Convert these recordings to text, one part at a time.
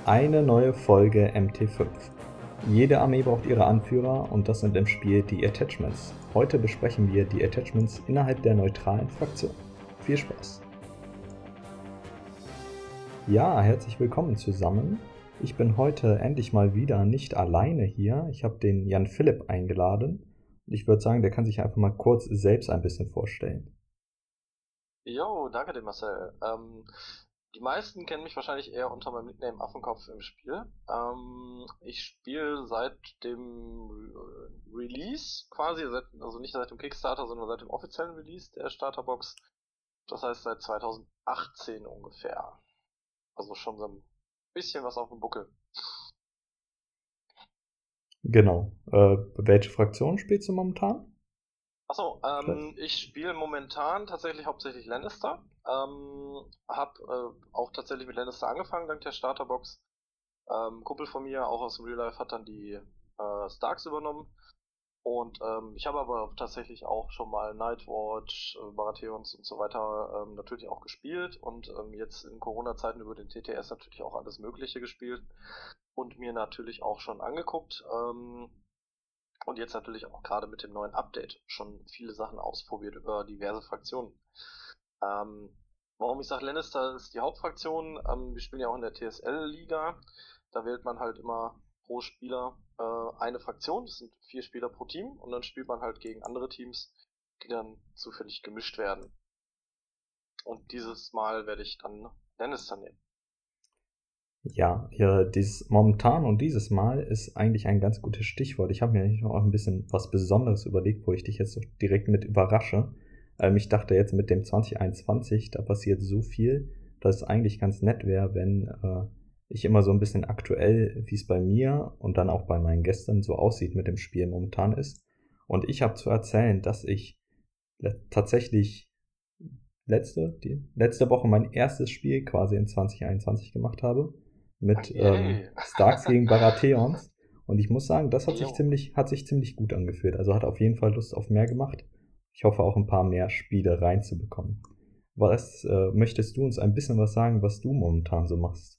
Eine neue Folge MT5. Jede Armee braucht ihre Anführer und das sind im Spiel die Attachments. Heute besprechen wir die Attachments innerhalb der neutralen Fraktion. Viel Spaß! Ja, herzlich willkommen zusammen. Ich bin heute endlich mal wieder nicht alleine hier. Ich habe den Jan Philipp eingeladen und ich würde sagen, der kann sich einfach mal kurz selbst ein bisschen vorstellen. Jo, danke dir, Marcel. Die meisten kennen mich wahrscheinlich eher unter meinem Nickname Affenkopf im Spiel. Ich spiele seit dem Release quasi, also nicht seit dem Kickstarter, sondern seit dem offiziellen Release der Starterbox. Das heißt seit 2018 ungefähr. Also schon so ein bisschen was auf dem Buckel. Genau. Welche Fraktion spielst du momentan? Achso, Vielleicht? ich spiele momentan tatsächlich hauptsächlich Lannister. Hab auch tatsächlich mit Lannister angefangen, dank der Starterbox. Kumpel von mir, auch aus dem Real Life, hat dann die Starks übernommen. Und ich habe aber tatsächlich auch schon mal Nightwatch, Baratheons und so weiter natürlich auch gespielt und jetzt in Corona-Zeiten über den TTS natürlich auch alles Mögliche gespielt und mir natürlich auch schon angeguckt. Und jetzt natürlich auch gerade mit dem neuen Update schon viele Sachen ausprobiert über diverse Fraktionen. Ähm, Warum ich sage, Lannister ist die Hauptfraktion. Wir spielen ja auch in der TSL-Liga. Da wählt man halt immer pro Spieler eine Fraktion. Das sind 4 Spieler pro Team. Und dann spielt man halt gegen andere Teams, die dann zufällig gemischt werden. Und dieses Mal werde ich dann Lannister nehmen. Ja, dieses momentan und dieses Mal ist eigentlich ein ganz gutes Stichwort. Ich habe mir eigentlich noch ein bisschen was Besonderes überlegt, wo ich dich jetzt so direkt mit überrasche. Ich dachte jetzt mit dem 2021, da passiert so viel, dass es eigentlich ganz nett wäre, wenn ich immer so ein bisschen aktuell, wie es bei mir und dann auch bei meinen Gästen so aussieht mit dem Spiel momentan ist. Und ich habe zu erzählen, dass ich tatsächlich die letzte Woche mein erstes Spiel quasi in 2021 gemacht habe mit Yay! Starks gegen Baratheons. Und ich muss sagen, das Jo. hat sich ziemlich gut angefühlt. Also hat auf jeden Fall Lust auf mehr gemacht. Ich hoffe auch ein paar mehr Spiele reinzubekommen. Was möchtest du uns ein bisschen was sagen, was du momentan so machst?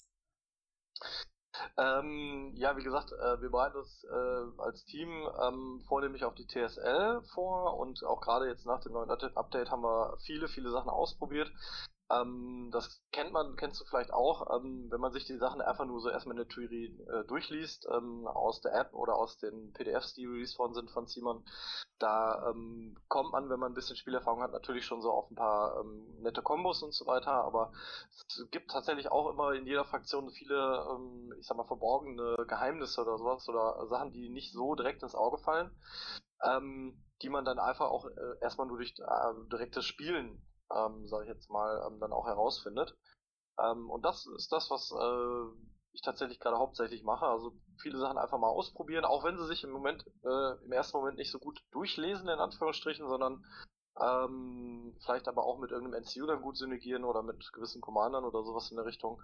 Ja, wie gesagt, wir bereiten uns als Team vornehmlich auf die TSL vor und auch gerade jetzt nach dem neuen Update haben wir viele Sachen ausprobiert. Das kennst du vielleicht auch, wenn man sich die Sachen einfach nur so erstmal in der Theorie durchliest, aus der App oder aus den PDFs, die released worden sind von Simon. Da kommt man, wenn man ein bisschen Spielerfahrung hat, natürlich schon so auf ein paar nette Kombos und so weiter, aber es gibt tatsächlich auch immer in jeder Fraktion viele, ich sag mal, verborgene Geheimnisse oder sowas oder Sachen, die nicht so direkt ins Auge fallen, die man dann einfach auch erstmal nur durch direktes Spielen, sage ich jetzt mal, dann auch herausfindet. Und das ist das, was ich tatsächlich gerade hauptsächlich mache. Also viele Sachen einfach mal ausprobieren, auch wenn sie sich im ersten Moment nicht so gut durchlesen, in Anführungsstrichen, sondern vielleicht aber auch mit irgendeinem NCU dann gut synergieren oder mit gewissen Commandern oder sowas in der Richtung.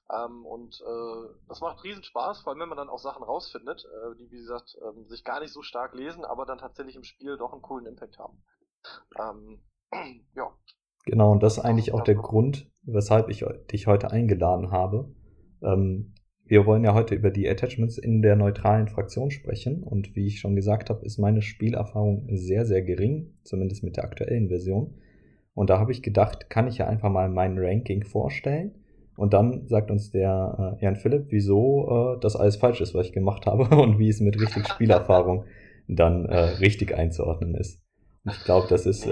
Das macht riesen Spaß, vor allem wenn man dann auch Sachen rausfindet, die, wie gesagt, sich gar nicht so stark lesen, aber dann tatsächlich im Spiel doch einen coolen Impact haben. Ähm, ja, Genau, und das ist das eigentlich ist auch das, der was. Grund, weshalb ich dich heute eingeladen habe. Wir wollen ja heute über die Attachments in der neutralen Fraktion sprechen und wie ich schon gesagt habe, ist meine Spielerfahrung sehr, sehr gering, zumindest mit der aktuellen Version. Und da habe ich gedacht, kann ich ja einfach mal mein Ranking vorstellen und dann sagt uns der Jan Philipp, wieso das alles falsch ist, was ich gemacht habe und wie es mit richtig Spielerfahrung dann richtig einzuordnen ist. Und ich glaube, das ist Nee,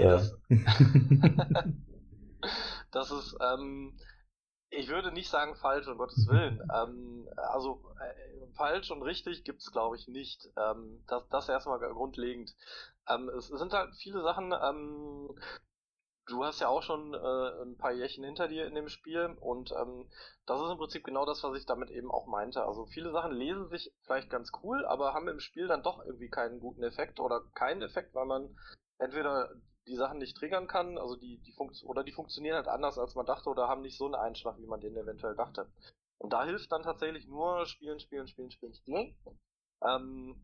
das ist, ich würde nicht sagen falsch, um Gottes Willen. Also falsch und richtig gibt's glaube ich nicht. Das erstmal grundlegend. Es sind halt viele Sachen. Du hast ja auch schon ein paar Jährchen hinter dir in dem Spiel und das ist im Prinzip genau das, was ich damit eben auch meinte. Also viele Sachen lesen sich vielleicht ganz cool, aber haben im Spiel dann doch irgendwie keinen guten Effekt oder keinen Effekt, weil man entweder die Sachen nicht triggern kann, also die funktionieren halt anders, als man dachte, oder haben nicht so einen Einschlag, wie man den eventuell dachte. Und da hilft dann tatsächlich nur spielen. Ähm,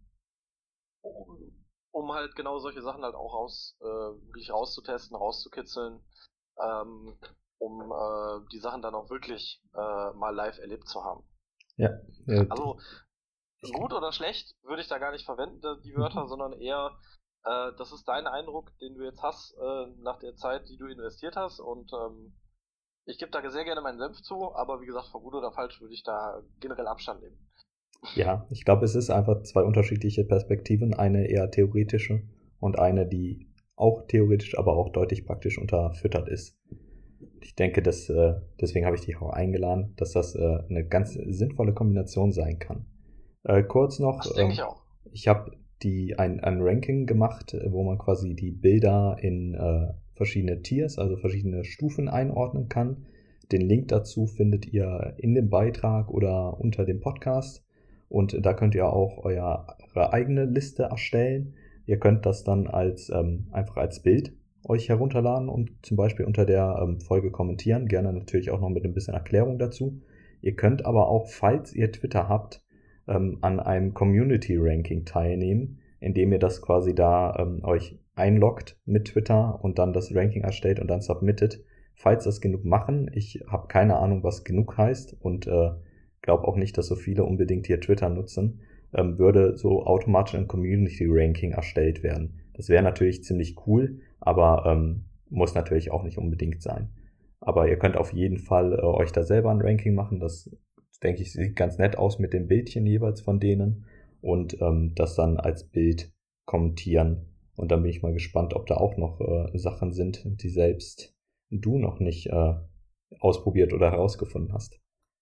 um halt genau solche Sachen halt auch wirklich rauszutesten, rauszukitzeln, ähm, um die Sachen dann auch wirklich mal live erlebt zu haben. Ja, ja, Also ich, gut oder schlecht würde ich da gar nicht verwenden, die Wörter, sondern eher, das ist dein Eindruck, den du jetzt hast, nach der Zeit, die du investiert hast. Und ich gebe da sehr gerne meinen Senf zu, aber wie gesagt, von gut oder falsch würde ich da generell Abstand nehmen. ja, ich glaube, es ist einfach zwei unterschiedliche Perspektiven, eine eher theoretische und eine, die auch theoretisch, aber auch deutlich praktisch unterfüttert ist. Ich denke, deswegen habe ich dich auch eingeladen, dass das eine ganz sinnvolle Kombination sein kann. Kurz noch, Das denke ich auch. ich habe ein Ranking gemacht, wo man quasi die Bilder in verschiedene Tiers, also verschiedene Stufen einordnen kann. Den Link dazu findet ihr in dem Beitrag oder unter dem Podcast. Und da könnt ihr auch eure eigene Liste erstellen. Ihr könnt das dann einfach als Bild euch herunterladen und zum Beispiel unter der Folge kommentieren. Gerne natürlich auch noch mit ein bisschen Erklärung dazu. Ihr könnt aber auch, falls ihr Twitter habt, an einem Community Ranking teilnehmen, indem ihr das quasi da euch einloggt mit Twitter und dann das Ranking erstellt und dann submittet. Falls das genug machen, ich habe keine Ahnung, was genug heißt und glaube auch nicht, dass so viele unbedingt hier Twitter nutzen, würde so automatisch ein Community Ranking erstellt werden. Das wäre natürlich ziemlich cool, aber muss natürlich auch nicht unbedingt sein. Aber ihr könnt auf jeden Fall euch da selber ein Ranking machen. Das, denke ich, sieht ganz nett aus mit den Bildchen jeweils von denen und das dann als Bild kommentieren. Und dann bin ich mal gespannt, ob da auch noch Sachen sind, die selbst du noch nicht ausprobiert oder herausgefunden hast.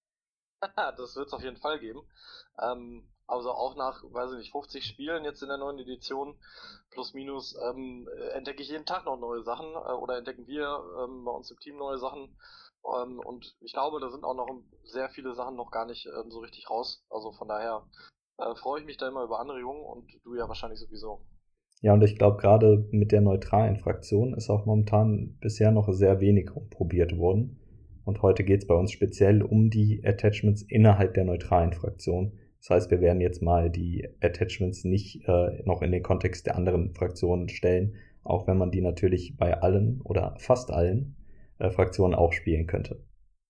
Das wird es auf jeden Fall geben. Also auch nach, weiß ich nicht, 50 Spielen jetzt in der neuen Edition, plus minus, entdecke ich jeden Tag noch neue Sachen oder entdecken wir bei uns im Team neue Sachen. Und ich glaube, da sind auch noch sehr viele Sachen noch gar nicht so richtig raus. Also von daher freue ich mich da immer über Anregungen und du ja wahrscheinlich sowieso. Ja, und ich glaube, gerade mit der neutralen Fraktion ist auch momentan bisher noch sehr wenig probiert worden. Und heute geht es bei uns speziell um die Attachments innerhalb der neutralen Fraktion. Das heißt, wir werden jetzt mal die Attachments nicht noch in den Kontext der anderen Fraktionen stellen, auch wenn man die natürlich bei allen oder fast allen Fraktionen auch spielen könnte.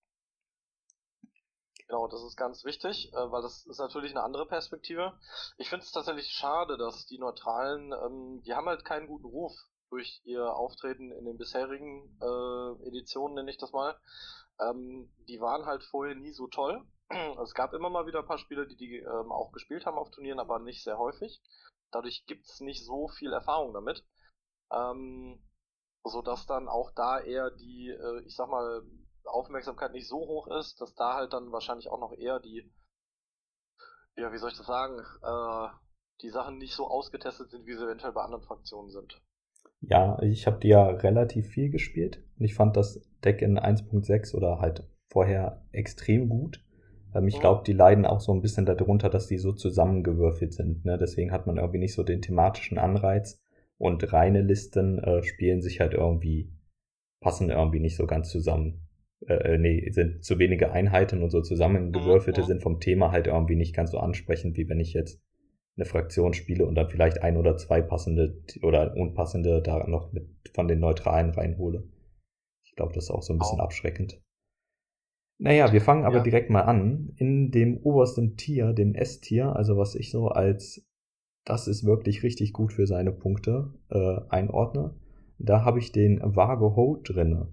Genau, das ist ganz wichtig, weil das ist natürlich eine andere Perspektive. Ich finde es tatsächlich schade, dass die Neutralen, die haben halt keinen guten Ruf durch ihr Auftreten in den bisherigen Editionen, nenne ich das mal. Die waren halt vorher nie so toll. Es gab immer mal wieder ein paar Spieler, die auch gespielt haben auf Turnieren, aber nicht sehr häufig. Dadurch gibt es nicht so viel Erfahrung damit. Ähm, Sodass dann auch da eher die, ich sag mal, Aufmerksamkeit nicht so hoch ist, dass da halt dann wahrscheinlich auch noch eher die, ja, wie soll ich das sagen, die Sachen nicht so ausgetestet sind, wie sie eventuell bei anderen Fraktionen sind. Ja, ich habe die ja relativ viel gespielt und ich fand das Deck in 1.6 oder halt vorher extrem gut. Ich Mhm. glaube, die leiden auch so ein bisschen darunter, dass die so zusammengewürfelt sind. Ne? Deswegen hat man irgendwie nicht so den thematischen Anreiz und reine Listen spielen sich halt irgendwie, passen irgendwie nicht so ganz zusammen. Nee, sind zu wenige Einheiten und so Mhm. zusammengewürfelte Mhm. sind vom Thema halt irgendwie nicht ganz so ansprechend, wie wenn ich jetzt eine Fraktion spiele und dann vielleicht ein oder zwei passende oder unpassende da noch mit von den Neutralen reinhole. Ich glaube, das ist auch so ein bisschen Genau. abschreckend. Naja, wir fangen aber Ja. direkt mal an. In dem obersten Tier, dem S-Tier, also was ich so als das ist wirklich richtig gut für seine Punkte einordne, da habe ich den Vage Ho drinne.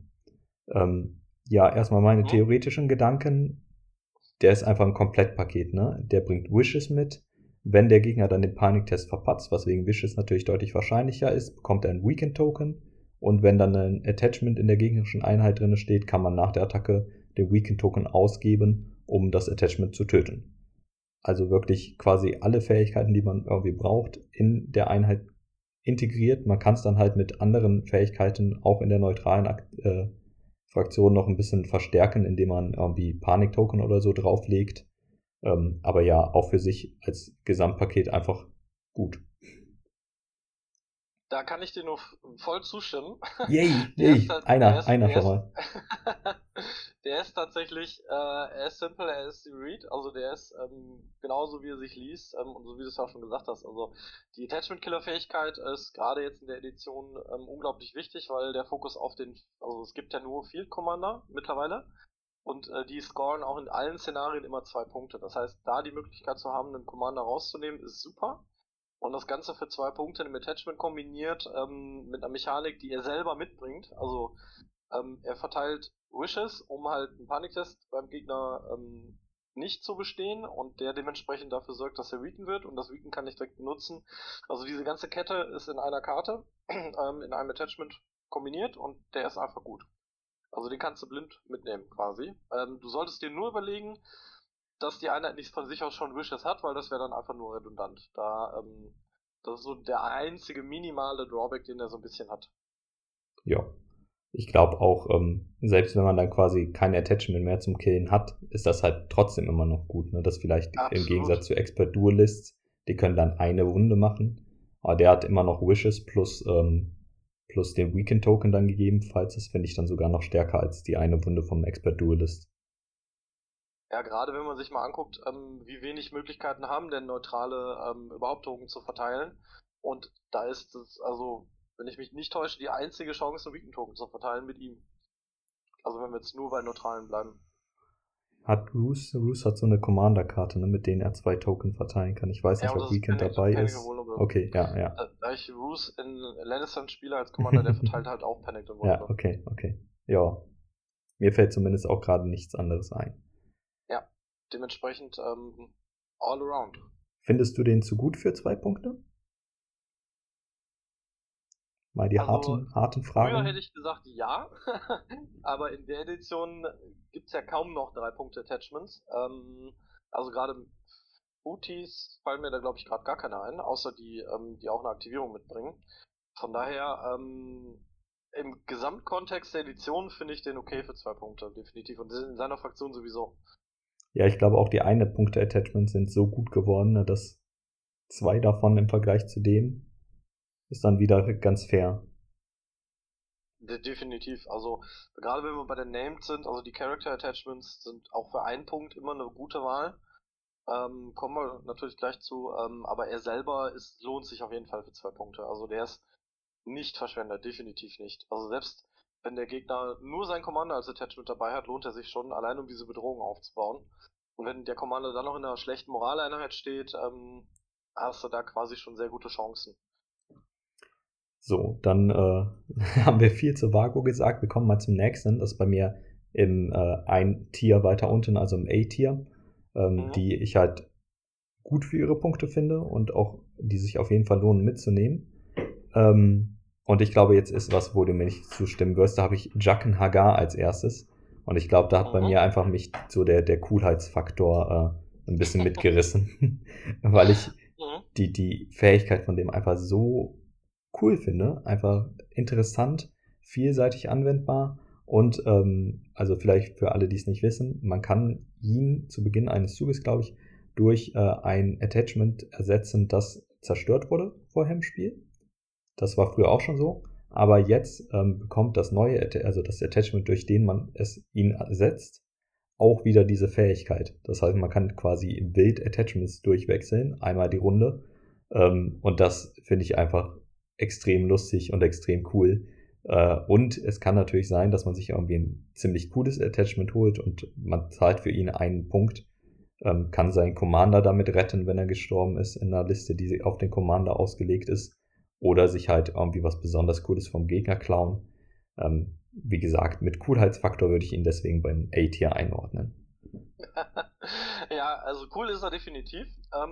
Ja, erstmal meine Mhm. theoretischen Gedanken. Der ist einfach ein Komplettpaket, ne? Der bringt Wishes mit. Wenn der Gegner dann den Paniktest verpatzt, was wegen Wishes natürlich deutlich wahrscheinlicher ist, bekommt er ein Weekend Token. Und wenn dann ein Attachment in der gegnerischen Einheit drin steht, kann man nach der Attacke den Weekend Token ausgeben, um das Attachment zu töten. Also wirklich quasi alle Fähigkeiten, die man irgendwie braucht, in der Einheit integriert. Man kann es dann halt mit anderen Fähigkeiten auch in der neutralen Fraktion noch ein bisschen verstärken, indem man irgendwie Panik-Token oder so drauflegt. Aber ja, auch für sich als Gesamtpaket einfach gut. Da kann ich dir nur voll zustimmen. Yay, Der ist, yay, einer der schon ist, mal. der ist tatsächlich, er ist simple, er ist read, also der ist genauso wie er sich liest und so wie du es auch schon gesagt hast. Also die Attachment-Killer-Fähigkeit ist gerade jetzt in der Edition unglaublich wichtig, weil der Fokus auf den, also es gibt ja nur Field Commander mittlerweile und die scoren auch in allen Szenarien immer 2 Punkte. Das heißt, da die Möglichkeit zu haben, einen Commander rauszunehmen, ist super. Und das Ganze für 2 Punkte im Attachment kombiniert mit einer Mechanik, die er selber mitbringt. Also er verteilt Wishes, um halt einen Paniktest beim Gegner nicht zu bestehen und der dementsprechend dafür sorgt, dass er weaken wird und das Weaken kann ich direkt benutzen. Also diese ganze Kette ist in einer Karte, in einem Attachment kombiniert und der ist einfach gut. Also den kannst du blind mitnehmen quasi. Du solltest dir nur überlegen, dass die Einheit nicht von sich aus schon Wishes hat, weil das wäre dann einfach nur redundant. Das ist so der einzige minimale Drawback, den er so ein bisschen hat. Ja. Ich glaube auch, selbst wenn man dann quasi kein Attachment mehr zum Killen hat, ist das halt trotzdem immer noch gut. Ne? Das vielleicht im Gegensatz zu Expert Duelists, die können dann eine Wunde machen, aber der hat immer noch Wishes plus den Weaken Token dann gegebenenfalls. Das finde ich dann sogar noch stärker als die eine Wunde vom Expert Duelist. Ja, gerade wenn man sich mal anguckt, wie wenig Möglichkeiten haben denn Neutrale überhaupt Token zu verteilen. Und da ist es, also, wenn ich mich nicht täusche, die einzige Chance, einen Weaken-Token zu verteilen mit ihm. Also wenn wir jetzt nur bei Neutralen bleiben. Hat Roos hat so eine Commander-Karte, ne, mit denen er 2 Token verteilen kann. Ich weiß Ja, nicht, und ob das ist Weekend dabei Panic ist. Vulnerable. Okay, ja. Da ich Roos in Lannister spiele als Commander, der verteilt halt auch Panic und Ja, Vulnerable. okay. Ja. Mir fällt zumindest auch gerade nichts anderes ein. Ja, dementsprechend all around. Findest du den zu gut für 2 Punkte? Mal die Also, harten früher Fragen. hätte ich gesagt ja, aber in der Edition gibt's ja kaum noch 3-Punkte-Attachments. Also gerade Booties fallen mir da glaube ich gerade gar keine ein, außer die auch eine Aktivierung mitbringen. Von daher, im Gesamtkontext der Edition finde ich den okay für 2 Punkte, definitiv. Und in seiner Fraktion sowieso. Ja, ich glaube auch die eine Punkte-Attachments sind so gut geworden, ne, dass 2 davon im Vergleich zu dem ist dann wieder ganz fair. Definitiv. Also, gerade wenn wir bei den Named sind, also die Character Attachments sind auch für 1 Punkt immer eine gute Wahl. Kommen wir natürlich gleich zu, aber er selber lohnt sich auf jeden Fall für 2 Punkte. Also der ist nicht verschwendet, definitiv nicht. Also selbst wenn der Gegner nur sein Commander als Attachment dabei hat, lohnt er sich schon, allein um diese Bedrohung aufzubauen. Und wenn der Commander dann noch in einer schlechten Moraleinheit steht, hast du da quasi schon sehr gute Chancen. So, dann haben wir viel zu Vago gesagt. Wir kommen mal zum nächsten. Das ist bei mir im ein Tier weiter unten, also im A-Tier, die ich halt gut für ihre Punkte finde und auch die sich auf jeden Fall lohnen mitzunehmen. Und ich glaube, jetzt ist was, wo du mir nicht zustimmen wirst. Da habe ich Jaqen Hagar als erstes. Und ich glaube, da hat bei mir einfach mich so der Coolheitsfaktor ein bisschen mitgerissen. Weil ich die Fähigkeit von dem einfach so cool finde. Einfach interessant, vielseitig anwendbar. Und also vielleicht für alle, die es nicht wissen, man kann ihn zu Beginn eines Zuges, glaube ich, durch ein Attachment ersetzen, das zerstört wurde vorher im Spiel. Das war früher auch schon so. Aber jetzt bekommt das neue, also das Attachment, durch den man ihn ersetzt, auch wieder diese Fähigkeit. Das heißt, man kann quasi wild Attachments durchwechseln, einmal die Runde. Und das finde ich einfach extrem lustig und extrem cool. Und es kann natürlich sein, dass man sich irgendwie ein ziemlich cooles Attachment holt und man zahlt für ihn einen Punkt, kann seinen Commander damit retten, wenn er gestorben ist, in einer Liste, die auf den Commander ausgelegt ist. Oder sich halt irgendwie was besonders Cooles vom Gegner klauen. Wie gesagt, mit Coolheitsfaktor würde ich ihn deswegen beim A-Tier einordnen. Ja, also cool ist er definitiv.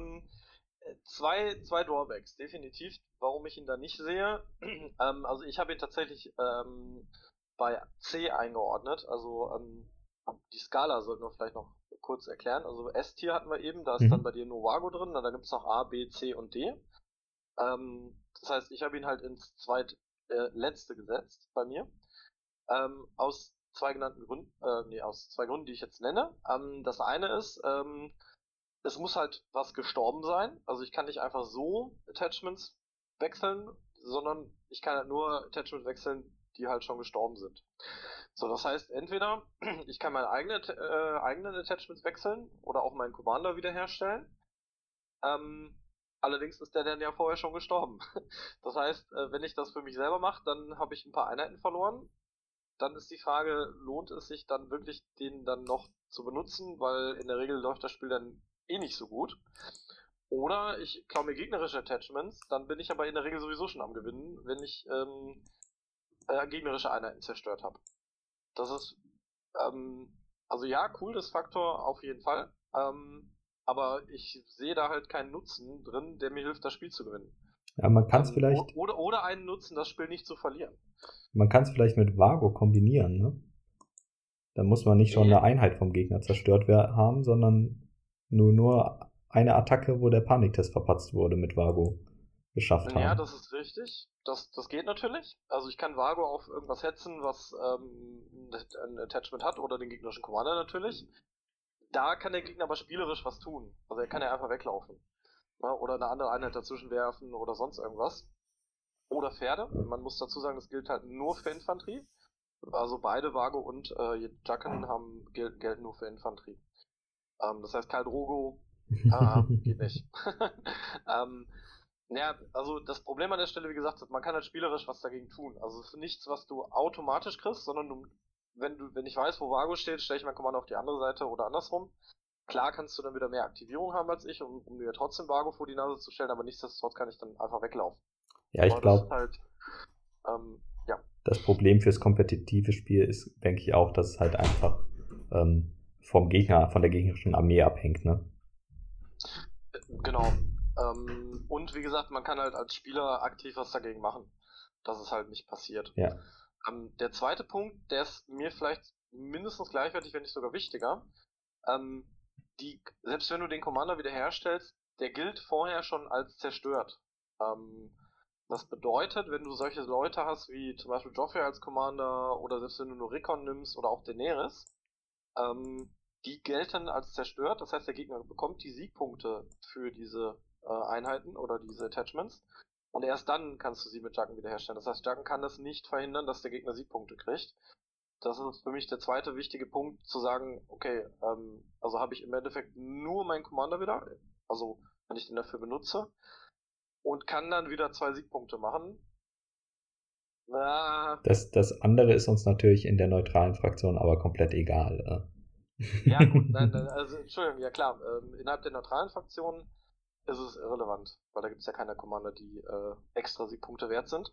Zwei Drawbacks, definitiv, warum ich ihn da nicht sehe. Also ich habe ihn tatsächlich bei C eingeordnet. Also die Skala sollten wir vielleicht noch kurz erklären. Also S-Tier hatten wir eben, da ist dann bei dir nur Vago drin, dann gibt es noch A, B, C und D. Das heißt, ich habe ihn halt ins letzte gesetzt bei mir. Aus zwei genannten Gründen, aus 2 Gründen, die ich jetzt nenne. Das eine ist, es muss halt was gestorben sein. Also ich kann nicht einfach so Attachments wechseln, sondern ich kann halt nur Attachments wechseln, die halt schon gestorben sind. So, das heißt, entweder ich kann meine eigenen Attachments wechseln oder auch meinen Commander wiederherstellen. Allerdings ist der dann ja vorher schon gestorben. Das heißt, wenn ich das für mich selber mache, dann habe ich ein paar Einheiten verloren. dann ist die Frage, lohnt es sich dann wirklich, den dann noch zu benutzen, weil in der Regel läuft das Spiel dann eh nicht so gut. Oder ich klaue mir gegnerische Attachments, dann bin ich aber in der Regel sowieso schon am Gewinnen, wenn ich gegnerische Einheiten zerstört habe. Das ist, also ja, cool, das Faktor auf jeden Fall. Aber ich sehe da halt keinen Nutzen drin, der mir hilft, das Spiel zu gewinnen. Ja, man kann es vielleicht. Oder einen Nutzen, das Spiel nicht zu verlieren. Man kann es vielleicht mit Vago kombinieren, ne? Dann muss man nicht schon eine Einheit vom Gegner zerstört haben, sondern nur eine Attacke, wo der Paniktest verpatzt wurde, mit Vago geschafft haben. Ja, das ist richtig. Das geht natürlich. Also ich kann Vago auf irgendwas hetzen, was ein Attachment hat, oder den gegnerischen Commander natürlich. Da kann der Gegner aber spielerisch was tun. Also er kann ja einfach weglaufen. Ja, oder eine andere Einheit dazwischen werfen oder sonst irgendwas. Oder Pferde. Man muss dazu sagen, das gilt halt nur für Infanterie. Also beide Vago und Jacken gelten nur für Infanterie. Das heißt, Khal Drogo geht nicht. Ja, also das Problem an der Stelle, wie gesagt, man kann halt spielerisch was dagegen tun. Also es ist nichts, was du automatisch kriegst, sondern wenn ich weiß, wo Vago steht, stelle ich mein Kommando auf die andere Seite oder andersrum. Klar kannst du dann wieder mehr Aktivierung haben als ich, um mir trotzdem Vago vor die Nase zu stellen, aber nichtsdestotrotz kann ich dann einfach weglaufen. Ja, ich glaube, halt, ja. Das Problem fürs kompetitive Spiel ist, denke ich auch, dass es halt einfach vom Gegner, von der gegnerischen Armee abhängt, ne? Genau. Und wie gesagt, man kann halt als Spieler aktiv was dagegen machen, dass es halt nicht passiert. Ja. Der zweite Punkt, der ist mir vielleicht mindestens gleichwertig, wenn nicht sogar wichtiger. Selbst wenn du den Commander wiederherstellst, der gilt vorher schon als zerstört. Das bedeutet, wenn du solche Leute hast, wie zum Beispiel Joffrey als Commander, oder selbst wenn du nur Rickon nimmst oder auch Daenerys, die gelten als zerstört. Das heißt, der Gegner bekommt die Siegpunkte für diese Einheiten oder diese Attachments. Und erst dann kannst du sie mit Jacken wiederherstellen. Das heißt, Jacken kann das nicht verhindern, dass der Gegner Siegpunkte kriegt. Das ist für mich der zweite wichtige Punkt, zu sagen, okay, also habe ich im Endeffekt nur meinen Commander wieder, also wenn ich den dafür benutze, und kann dann wieder 2 Siegpunkte machen. Das andere ist uns natürlich in der neutralen Fraktion aber komplett egal. Ja, gut, nein, also Entschuldigung, ja klar, innerhalb der neutralen Fraktion ist es irrelevant, weil da gibt es ja keine Commander, die extra Siegpunkte wert sind.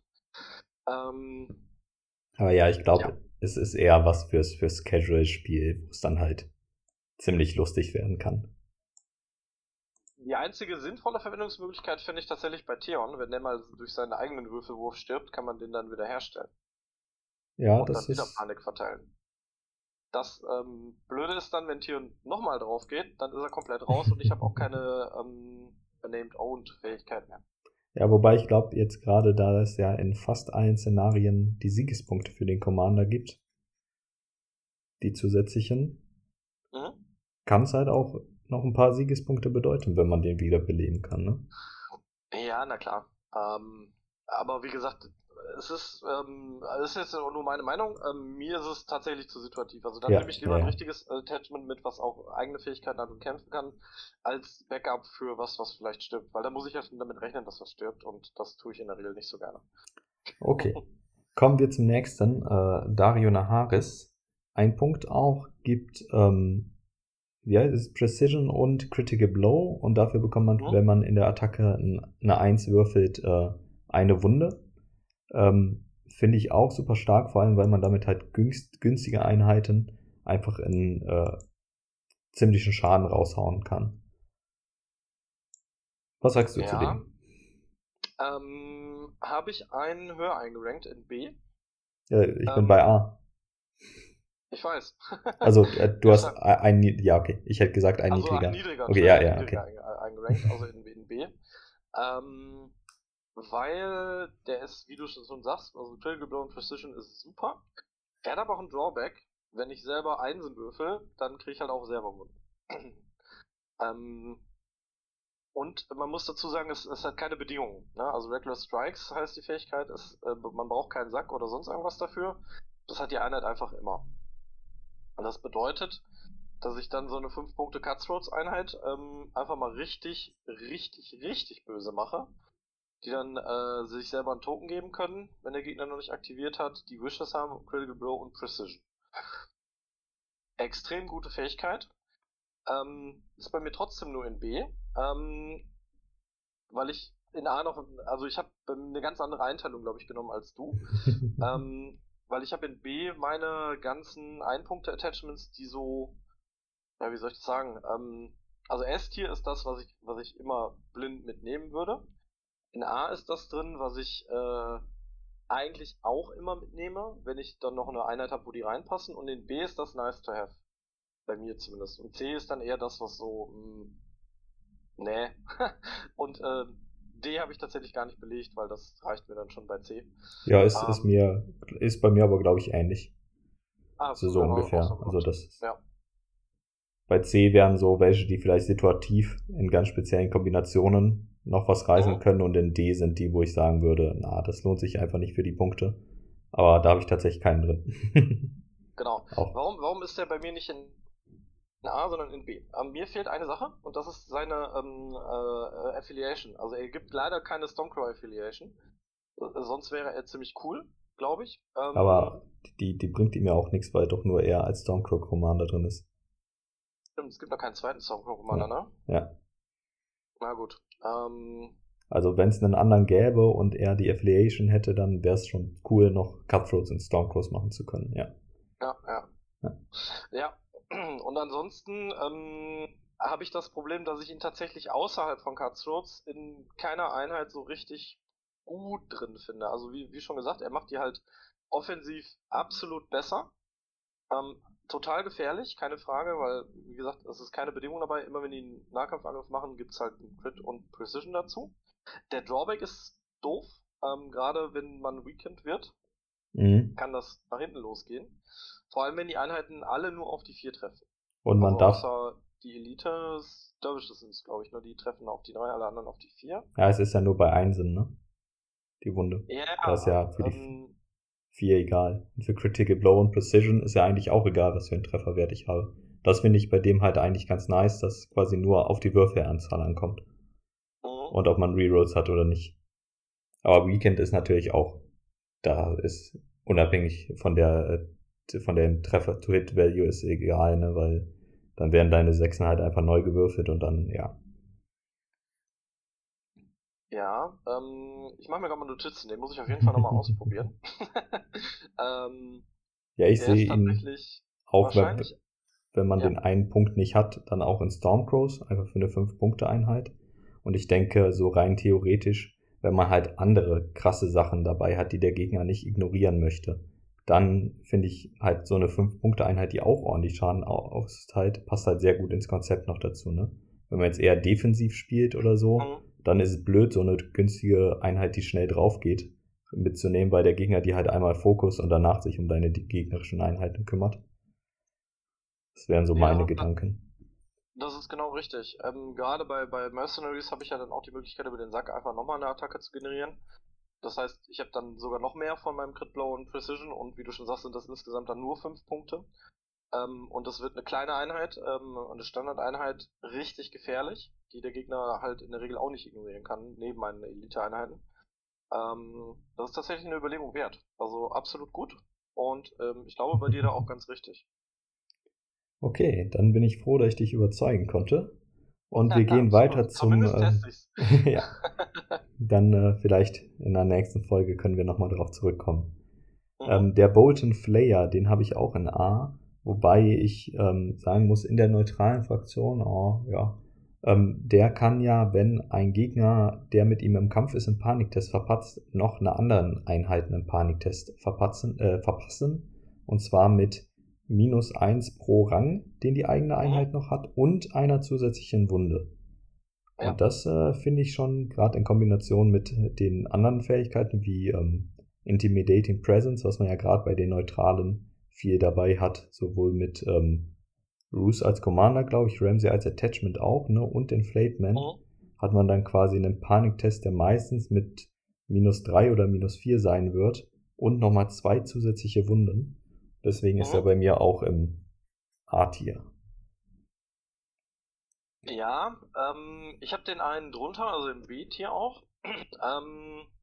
Aber ja, ich glaube, es ist eher was fürs Casual-Spiel, wo es dann halt ziemlich lustig werden kann. Die einzige sinnvolle Verwendungsmöglichkeit finde ich tatsächlich bei Theon. Wenn der mal durch seinen eigenen Würfelwurf stirbt, kann man den dann wieder herstellen. Ja, und das dann wieder ist. Panik verteilen. Das Blöde ist dann, wenn Theon nochmal drauf geht, dann ist er komplett raus und ich habe auch keine Named-Owned-Fähigkeit mehr. Ja, wobei ich glaube, jetzt gerade, da es ja in fast allen Szenarien die Siegespunkte für den Commander gibt, die zusätzlichen, kann es halt auch noch ein paar Siegespunkte bedeuten, wenn man den wiederbeleben kann, ne? Ja, na klar. Aber wie gesagt, es ist jetzt nur meine Meinung. Mir ist es tatsächlich zu situativ. Also dann nehme ich lieber ein richtiges Attachment mit, was auch eigene Fähigkeiten hat und kämpfen kann, als Backup für was vielleicht stirbt. Weil da muss ich ja schon damit rechnen, dass was stirbt, und das tue ich in der Regel nicht so gerne. Okay. Kommen wir zum nächsten. Dario Naharis. Ein Punkt auch gibt, wie heißt es, Precision und Critical Blow, und dafür bekommt man, wenn man in der Attacke eine 1 würfelt, eine Wunde. Finde ich auch super stark, vor allem weil man damit halt günstige Einheiten einfach in ziemlichen Schaden raushauen kann. Was sagst du zu dem? Habe ich einen höher eingerankt in B? Ich bin bei A. Ich weiß. Also du hast einen, ja okay, ich hätte gesagt einen niedriger. Niedriger. Okay, ja, okay. Eingerankt, also in B. Weil der ist, wie du schon sagst, also Critical Blow und Precision ist super. Er hat aber auch ein Drawback. Wenn ich selber Einsen würfel, dann kriege ich halt auch selber Wunden. Und man muss dazu sagen, es hat keine Bedingungen. Ne? Also Regular Strikes heißt die Fähigkeit, man braucht keinen Sack oder sonst irgendwas dafür. Das hat die Einheit einfach immer. Und das bedeutet, dass ich dann so eine 5-Punkte Cutthroats-Einheit einfach mal richtig, richtig, richtig böse mache. die dann sich selber einen Token geben können, wenn der Gegner noch nicht aktiviert hat, die Wishes haben, Critical Blow und Precision. Extrem gute Fähigkeit. Ist bei mir trotzdem nur in B, weil ich in A noch, also ich habe eine ganz andere Einteilung, glaube ich, genommen als du. Weil ich habe in B meine ganzen Ein-Punkte-Attachments, die so, ja, wie soll ich das sagen? Also S-Tier ist das, was ich immer blind mitnehmen würde. In A ist das drin, was ich eigentlich auch immer mitnehme, wenn ich dann noch eine Einheit habe, wo die reinpassen. Und in B ist das nice to have. Bei mir zumindest. Und C ist dann eher das, was so, nee. Und D habe ich tatsächlich gar nicht belegt, weil das reicht mir dann schon bei C. Ja, ist bei mir aber, glaube ich, ähnlich. Also so ungefähr. Also das ja. Bei C wären so welche, die vielleicht situativ in ganz speziellen Kombinationen noch was reißen können, und in D sind die, wo ich sagen würde, na, das lohnt sich einfach nicht für die Punkte. Aber da habe ich tatsächlich keinen drin. Genau. Warum ist der bei mir nicht in A, sondern in B? Mir fehlt eine Sache, und das ist seine Affiliation. Also er gibt leider keine Stormcrow Affiliation. Sonst wäre er ziemlich cool, glaube ich. Aber die bringt ihm ja auch nichts, weil doch nur er als Stormcrow Commander drin ist. Stimmt, es gibt noch keinen zweiten Stormcrow Commander, ne? Ja. Na gut. Also wenn es einen anderen gäbe und er die Affiliation hätte, dann wäre es schon cool, noch Cutthroats und Stormcrows machen zu können, ja. Ja. Und ansonsten habe ich das Problem, dass ich ihn tatsächlich außerhalb von Cutthroats in keiner Einheit so richtig gut drin finde. Also wie schon gesagt, er macht die halt offensiv absolut besser. Total gefährlich, keine Frage, weil, wie gesagt, es ist keine Bedingung dabei. Immer wenn die einen Nahkampfangriff machen, gibt es halt einen Crit und Precision dazu. Der Drawback ist doof, gerade wenn man Weakened wird, kann das nach hinten losgehen. Vor allem, wenn die Einheiten alle nur auf die 4 treffen. Und man darf... Außer die Elite Dervishes sind es, glaube ich, nur die treffen auf die 3, alle anderen auf die 4. Ja, es ist ja nur bei Einsen, ne? Die Wunde. Ja, das ist ja für die 4 egal. Und für Critical Blow und Precision ist ja eigentlich auch egal, was für einen Trefferwert ich habe. Das finde ich bei dem halt eigentlich ganz nice, dass quasi nur auf die Würfelanzahl ankommt. Und ob man Rerolls hat oder nicht. Aber Weekend ist natürlich auch, da ist unabhängig von dem Treffer-to-Hit-Value ist egal, ne, weil dann werden deine 6 halt einfach neu gewürfelt und dann, ja. Ja, ich mache mir gerade mal Notizen, den muss ich auf jeden Fall nochmal ausprobieren. Ja, ich sehe ihn auch, wenn man den einen Punkt nicht hat, dann auch in Stormcrows, einfach für eine 5-Punkte-Einheit. Und ich denke, so rein theoretisch, wenn man halt andere krasse Sachen dabei hat, die der Gegner nicht ignorieren möchte, dann finde ich halt so eine 5-Punkte-Einheit, die auch ordentlich Schaden austeilt, passt halt sehr gut ins Konzept noch dazu, ne? Wenn man jetzt eher defensiv spielt oder so, dann ist es blöd, so eine günstige Einheit, die schnell drauf geht, mitzunehmen, weil der Gegner die halt einmal Fokus und danach sich um deine gegnerischen Einheiten kümmert. Das wären so meine Gedanken. Das ist genau richtig. Gerade bei Mercenaries habe ich ja dann auch die Möglichkeit, über den Sack einfach nochmal eine Attacke zu generieren. Das heißt, ich habe dann sogar noch mehr von meinem Crit Blow und Precision, und wie du schon sagst, sind das insgesamt dann nur 5 Punkte. Und das wird eine kleine Einheit, eine Standardeinheit, richtig gefährlich, die der Gegner halt in der Regel auch nicht ignorieren kann, neben meinen Elite-Einheiten. Das ist tatsächlich eine Überlegung wert. Also absolut gut, und ich glaube bei dir da auch ganz richtig. Okay, dann bin ich froh, dass ich dich überzeugen konnte. Und wir gehen weiter zum... ja. Dann vielleicht in der nächsten Folge können wir nochmal drauf zurückkommen. Der Bolton Flayer, den habe ich auch in A, wobei ich sagen muss, in der neutralen Fraktion, der kann ja, wenn ein Gegner, der mit ihm im Kampf ist, einen Paniktest verpatzt, noch eine anderen Einheit einen Paniktest verpassen. Und zwar mit -1 pro Rang, den die eigene Einheit noch hat, und einer zusätzlichen Wunde. Ja. Und das finde ich schon, gerade in Kombination mit den anderen Fähigkeiten wie Intimidating Presence, was man ja gerade bei den Neutralen viel dabei hat, sowohl mit Roose als Commander, glaube ich, Ramsey als Attachment auch, ne, und Inflate Man, hat man dann quasi einen Paniktest, der meistens mit -3 oder -4 sein wird und nochmal 2 zusätzliche Wunden. Deswegen ist er bei mir auch im A-Tier. Ja, ich habe den einen drunter, also im B-Tier auch. Ähm,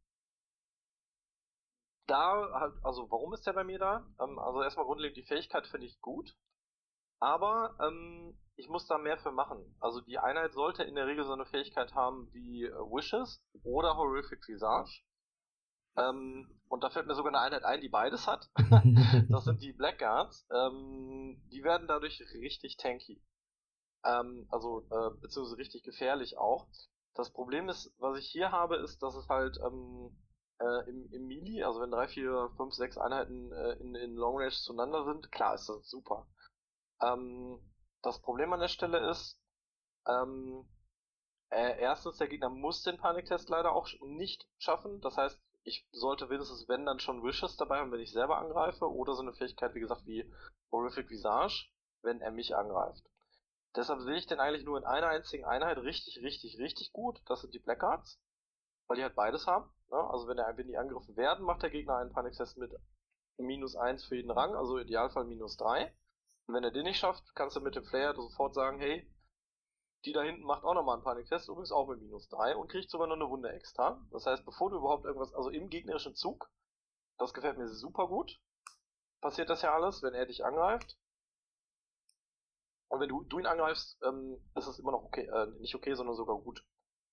also warum ist der bei mir da? Also erstmal grundlegend die Fähigkeit finde ich gut, aber ich muss da mehr für machen. Also die Einheit sollte in der Regel so eine Fähigkeit haben wie Wishes oder Horrific Visage. Und da fällt mir sogar eine Einheit ein, die beides hat. Das sind die Blackguards. Die werden dadurch richtig tanky. Beziehungsweise richtig gefährlich auch. Das Problem ist, was ich hier habe, ist, dass es halt im Melee, also wenn 3, 4, 5, 6 Einheiten in Long Range zueinander sind, klar ist das super. Das Problem an der Stelle ist, ähm, erstens, der Gegner muss den Paniktest leider auch nicht schaffen. Das heißt, ich sollte wenigstens, wenn, dann schon Wishes dabei haben, wenn ich selber angreife, oder so eine Fähigkeit, wie gesagt, wie Horrific Visage, wenn er mich angreift. Deshalb sehe ich den eigentlich nur in einer einzigen Einheit richtig, richtig, richtig gut. Das sind die Blackguards, weil die halt beides haben. Ne? Also wenn die angegriffen werden, macht der Gegner einen Paniktest mit -1 für jeden Rang, also Idealfall -3. Und wenn er den nicht schafft, kannst du mit dem Flair sofort sagen, hey, die da hinten macht auch nochmal einen Paniktest, übrigens auch mit -3 und kriegt sogar noch eine Wunde extra. Das heißt, bevor du überhaupt irgendwas, also im gegnerischen Zug, das gefällt mir super gut, passiert das ja alles, wenn er dich angreift. Und wenn du ihn angreifst, ist es immer noch okay, nicht okay, sondern sogar gut.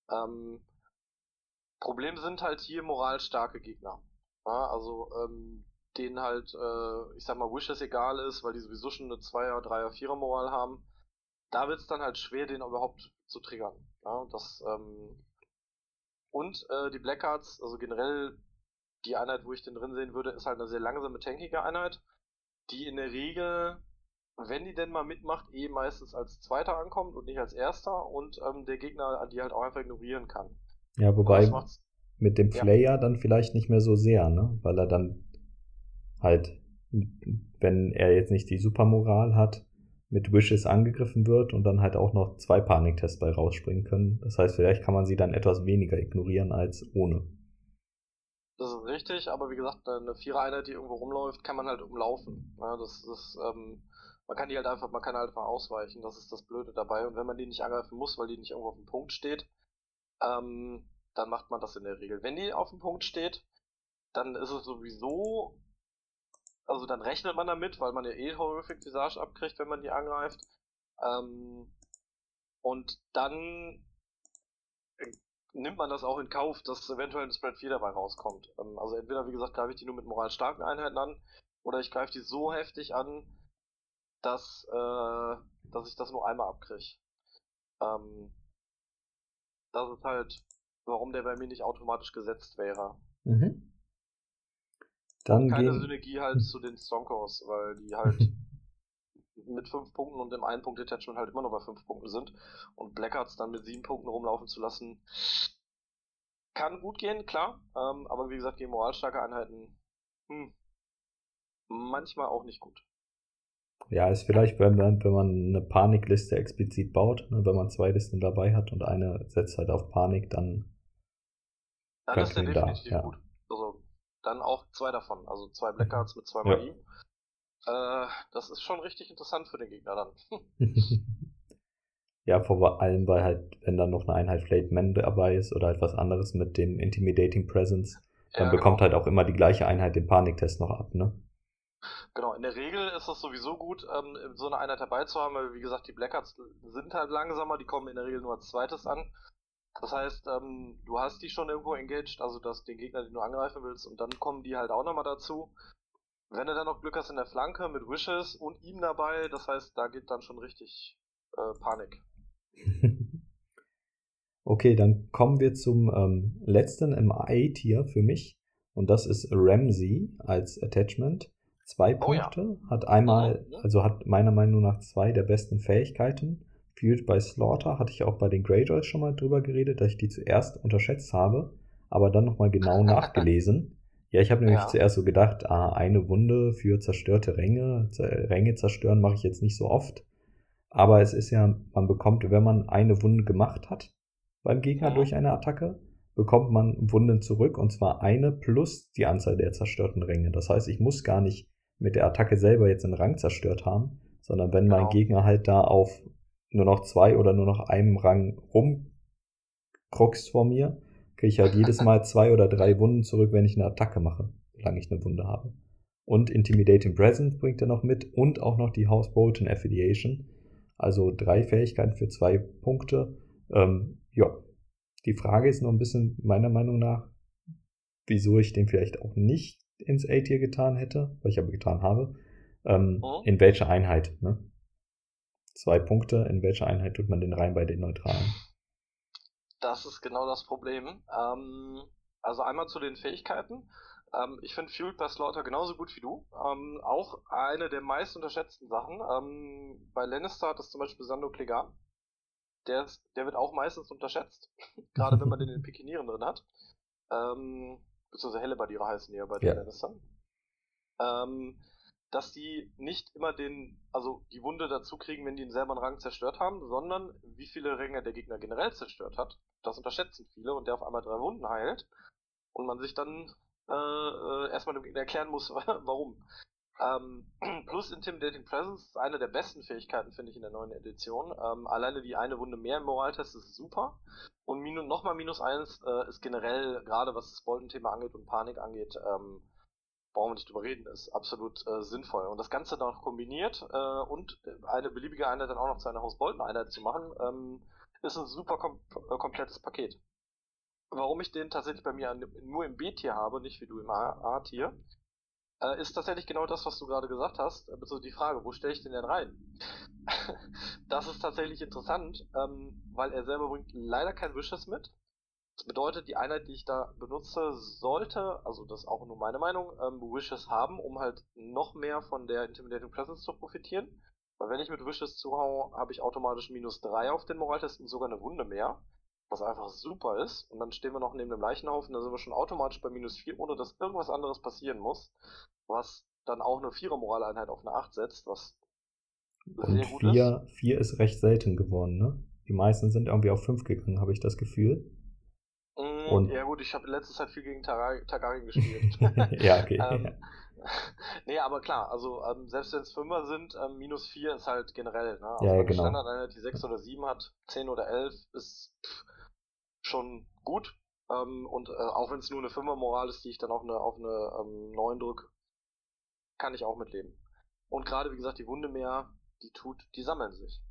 Problem sind halt hier moralstarke Gegner. Ja, also, denen halt, ich sag mal, Wishes egal ist, weil die sowieso schon eine 2er, 3er, 4er Moral haben. Da wird's dann halt schwer, den überhaupt zu triggern. Ja, die Blackguards, also generell die Einheit, wo ich den drin sehen würde, ist halt eine sehr langsame, tankige Einheit, die in der Regel, wenn die denn mal mitmacht, meistens als Zweiter ankommt und nicht als Erster und der Gegner die halt auch einfach ignorieren kann. Ja, Und das wobei macht's, mit dem ja, Flayer dann vielleicht nicht mehr so sehr, ne? Weil er dann halt, wenn er jetzt nicht die Supermoral hat, mit Wishes angegriffen wird und dann halt auch noch 2 Paniktests bei rausspringen können. Das heißt, vielleicht kann man sie dann etwas weniger ignorieren als ohne. das ist richtig, aber wie gesagt, eine Vierer-Einheit, die irgendwo rumläuft, kann man halt umlaufen. Ja, man kann halt einfach ausweichen, das ist das Blöde dabei. Und wenn man die nicht angreifen muss, weil die nicht irgendwo auf dem Punkt steht, dann macht man das in der Regel. Wenn die auf dem Punkt steht, dann ist es sowieso, also dann rechnet man damit, weil man ja Horrific Visage abkriegt, wenn man die angreift. Und dann nimmt man das auch in Kauf, dass eventuell ein Spread 4 dabei rauskommt. Also entweder, wie gesagt, greife ich die nur mit moralstarken Einheiten an, oder ich greife die so heftig an, dass ich das nur einmal abkriege. Das ist halt, warum der bei mir nicht automatisch gesetzt wäre. Mhm. Und Dann keine gehen. Synergie halt zu den Stronkos, weil die halt mit 5 Punkten und dem 1 Punkt Detachment halt immer noch bei 5 Punkten sind. Und Blackguards dann mit 7 Punkten rumlaufen zu lassen, kann gut gehen, klar. Aber wie gesagt, gegen moralstarke Einheiten, manchmal auch nicht gut. Ja, ist vielleicht, wenn man eine Panikliste explizit baut, ne, wenn man 2 Listen dabei hat und eine setzt halt auf Panik, dann Dann ist könnte der man da, definitiv ja. gut. Also, dann auch 2 davon. Also 2 Blackguards mit 2 Ja. Magie. Das ist schon richtig interessant für den Gegner dann. Ja, vor allem, weil halt, wenn dann noch eine Einheit Flayed Man dabei ist oder etwas anderes mit dem Intimidating Presence, dann Ja, bekommt genau. halt auch immer die gleiche Einheit den Paniktest noch ab, ne? Genau, in der Regel ist es sowieso gut, so eine Einheit dabei zu haben, weil wie gesagt, die Blackguards sind halt langsamer, die kommen in der Regel nur als zweites an. Das heißt, du hast die schon irgendwo engaged, also den Gegner, den du angreifen willst, und dann kommen die halt auch nochmal dazu. Wenn du dann noch Glück hast in der Flanke mit Wishes und ihm dabei, das heißt, da geht dann schon richtig Panik. Okay, dann kommen wir zum letzten im A-Tier für mich. Und das ist Ramsey als Attachment. 2 Oh ja. Punkte, hat einmal, Mhm. also hat meiner Meinung nach 2 der besten Fähigkeiten. Fueled by Slaughter hatte ich auch bei den Greyjoys schon mal drüber geredet, dass ich die zuerst unterschätzt habe, aber dann nochmal genau nachgelesen. Ja, ich habe nämlich Ja. zuerst so gedacht, eine Wunde für zerstörte Ränge. Ränge zerstören mache ich jetzt nicht so oft. Aber es ist ja, man bekommt, wenn man eine Wunde gemacht hat beim Gegner Mhm. durch eine Attacke, bekommt man Wunden zurück und zwar eine plus die Anzahl der zerstörten Ränge. Das heißt, ich muss gar nicht mit der Attacke selber jetzt einen Rang zerstört haben, sondern wenn mein Genau. Gegner halt da auf nur noch 2 oder nur noch einem Rang rumkruxt vor mir, kriege ich halt jedes Mal 2 oder 3 Wunden zurück, wenn ich eine Attacke mache, solange ich eine Wunde habe. Und Intimidating Presence bringt er noch mit und auch noch die Housebolt Affiliation. Also 3 Fähigkeiten für 2 Punkte. Ja, die Frage ist nur ein bisschen meiner Meinung nach, wieso ich den vielleicht auch nicht ins A-Tier getan hätte, was ich aber getan habe. In welche Einheit, ne? 2 Punkte, in welche Einheit tut man den rein bei den Neutralen? Das ist genau das Problem. Also einmal zu den Fähigkeiten. Ich finde Fueled by Slaughter genauso gut wie du. Auch eine der meist unterschätzten Sachen. Bei Lannister hat das zum Beispiel Sandor Clegane. Der wird auch meistens unterschätzt. Gerade wenn man den in den Pikinieren drin hat. Beziehungsweise Hellebardiere heißen die ja bei den Lannistern. Dass die nicht immer die Wunde dazu kriegen, wenn die einen selber einen Rang zerstört haben, sondern wie viele Ränge der Gegner generell zerstört hat. Das unterschätzen viele und der auf einmal 3 Wunden heilt und man sich dann erstmal dem Gegner erklären muss, warum. Plus Intimidating Presence ist eine der besten Fähigkeiten, finde ich, in der neuen Edition. Alleine die eine Wunde mehr im Moraltest ist super. Und nochmal -1 ist generell, gerade was das Bolton-Thema angeht und Panik angeht, brauchen wir nicht drüber reden, ist absolut sinnvoll. Und das Ganze dann noch kombiniert und eine beliebige Einheit dann auch noch zu einer Hausbolton-Einheit zu machen, ist ein super komplettes Paket. Warum ich den tatsächlich bei mir nur im B-Tier habe, nicht wie du im A-Tier, ist tatsächlich genau das, was du gerade gesagt hast, beziehungsweise die Frage, wo stelle ich den denn rein? Das ist tatsächlich interessant, weil er selber bringt leider kein Wishes mit. Das bedeutet, die Einheit, die ich da benutze, sollte, also das ist auch nur meine Meinung, Wishes haben, um halt noch mehr von der Intimidating Presence zu profitieren. Weil wenn ich mit Wishes zuhau, habe ich automatisch -3 auf den Moraltest und sogar eine Wunde mehr, was einfach super ist. Und dann stehen wir noch neben dem Leichenhaufen, da sind wir schon automatisch bei -4, ohne dass irgendwas anderes passieren muss. Was dann auch eine 4er Moraleinheit auf eine 8 setzt, was sehr gut ist. 4 ist recht selten geworden, ne? Die meisten sind irgendwie auf 5 gegangen, habe ich das Gefühl. Und ja gut, ich habe letzte Zeit viel gegen Targaryen gespielt. Ja, okay. Nee, aber klar, also selbst wenn es 5er sind, -4 ist halt generell, ne? Also ja, eine genau. Standardeinheit, die 6 oder 7 hat, 10 oder 11 ist schon gut. Und auch wenn es nur eine 5er Moral ist, die ich dann auf eine 9 drücke, kann ich auch mitleben. Und gerade, wie gesagt, die Wunde mehr, die sammeln sich.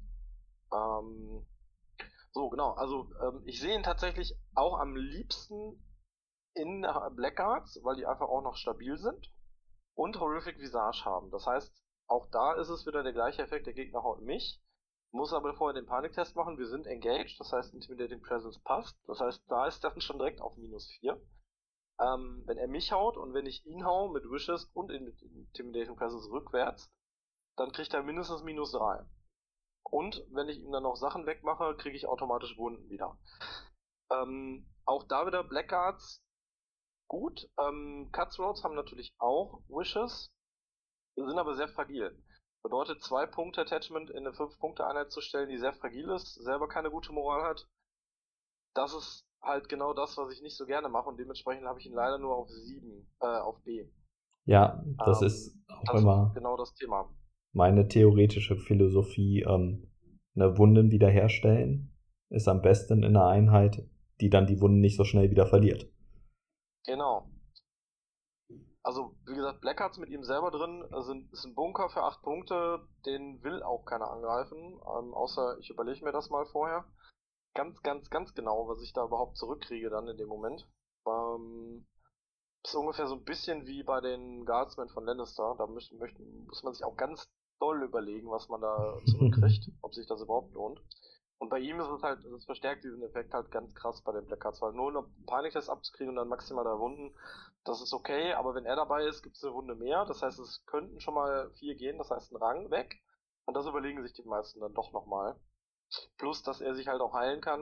So, genau. Also ich sehe ihn tatsächlich auch am liebsten in Blackguards, weil die einfach auch noch stabil sind und Horrific Visage haben. Das heißt, auch da ist es wieder der gleiche Effekt, der Gegner haut mich, muss aber vorher den Paniktest machen, wir sind engaged, das heißt Intimidating Presence passt, das heißt, da ist dann schon direkt auf -4. Wenn er mich haut und wenn ich ihn hau mit Wishes und Intimidating Presence rückwärts, dann kriegt er mindestens -3. Und wenn ich ihm dann noch Sachen wegmache, kriege ich automatisch Wunden wieder. Auch da wieder Blackguards gut. Cutthroats haben natürlich auch Wishes, sind aber sehr fragil. Bedeutet 2 Punkte Attachment in eine 5-Punkte-Einheit zu stellen, die sehr fragil ist, selber keine gute Moral hat. Das ist halt genau das, was ich nicht so gerne mache und dementsprechend habe ich ihn leider nur auf 7, auf B. Ja, das ist auch immer genau das Thema. Meine theoretische Philosophie, Wunden wiederherstellen, ist am besten in einer Einheit, die dann die Wunden nicht so schnell wieder verliert. Genau. Also, wie gesagt, Blackguards mit ihm selber drin ist ein Bunker für 8 Punkte, den will auch keiner angreifen, außer ich überlege mir das mal vorher. Ganz, ganz, ganz genau, was ich da überhaupt zurückkriege dann in dem Moment. Ist ungefähr so ein bisschen wie bei den Guardsmen von Lannister. Da muss man sich auch ganz doll überlegen, was man da zurückkriegt, ob sich das überhaupt lohnt. Und bei ihm ist es halt, es verstärkt diesen Effekt halt ganz krass bei den Blackguards, weil nur einen Paniktest abzukriegen und dann maximal 3 Wunden, das ist okay, aber wenn er dabei ist, gibt es eine Wunde mehr, das heißt, es könnten schon mal 4 gehen, das heißt ein Rang weg, und das überlegen sich die meisten dann doch nochmal. Plus, dass er sich halt auch heilen kann,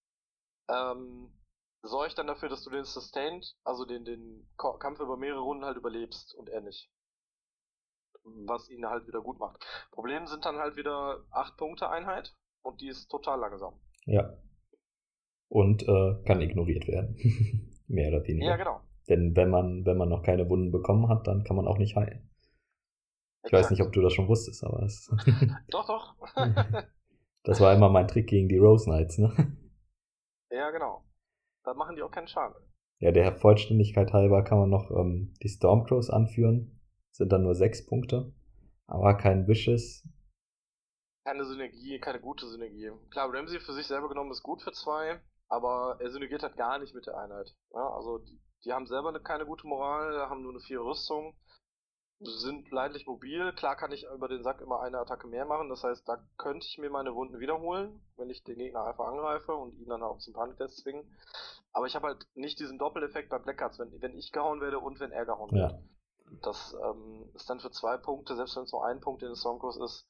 sorgt dann dafür, dass du den Sustained, also den Kampf über mehrere Runden halt überlebst und er nicht. Was ihn halt wieder gut macht. Problem sind dann halt wieder 8 Punkte Einheit und die ist total langsam. Ja. Und kann ignoriert werden. Mehr oder weniger. Ja, genau. Denn wenn man noch keine Wunden bekommen hat, dann kann man auch nicht heilen. Ich weiß nicht, ob du das schon wusstest, aber es. Doch. Das war immer mein Trick gegen die Rose Knights, ne? Ja, genau. da machen die auch keinen Schaden. Ja, der Vollständigkeit halber kann man noch die Stormcrows anführen. Sind dann nur 6 Punkte. Aber kein Vicious. Keine Synergie, keine gute Synergie. Klar, Ramsey für sich selber genommen ist gut für 2, aber er synergiert halt gar nicht mit der Einheit. Ja, also die haben selber keine gute Moral, haben nur eine 4 Rüstung, sind leidlich mobil. Klar kann ich über den Sack immer eine Attacke mehr machen, das heißt, da könnte ich mir meine Wunden wiederholen, wenn ich den Gegner einfach angreife und ihn dann auch zum Panic-Test zwingen. Aber ich habe halt nicht diesen Doppeleffekt bei Blackguards, wenn ich gehauen werde und wenn er gehauen wird. Das ist dann für 2 Punkte, selbst wenn es nur 1 Punkt in den Stormcrows ist,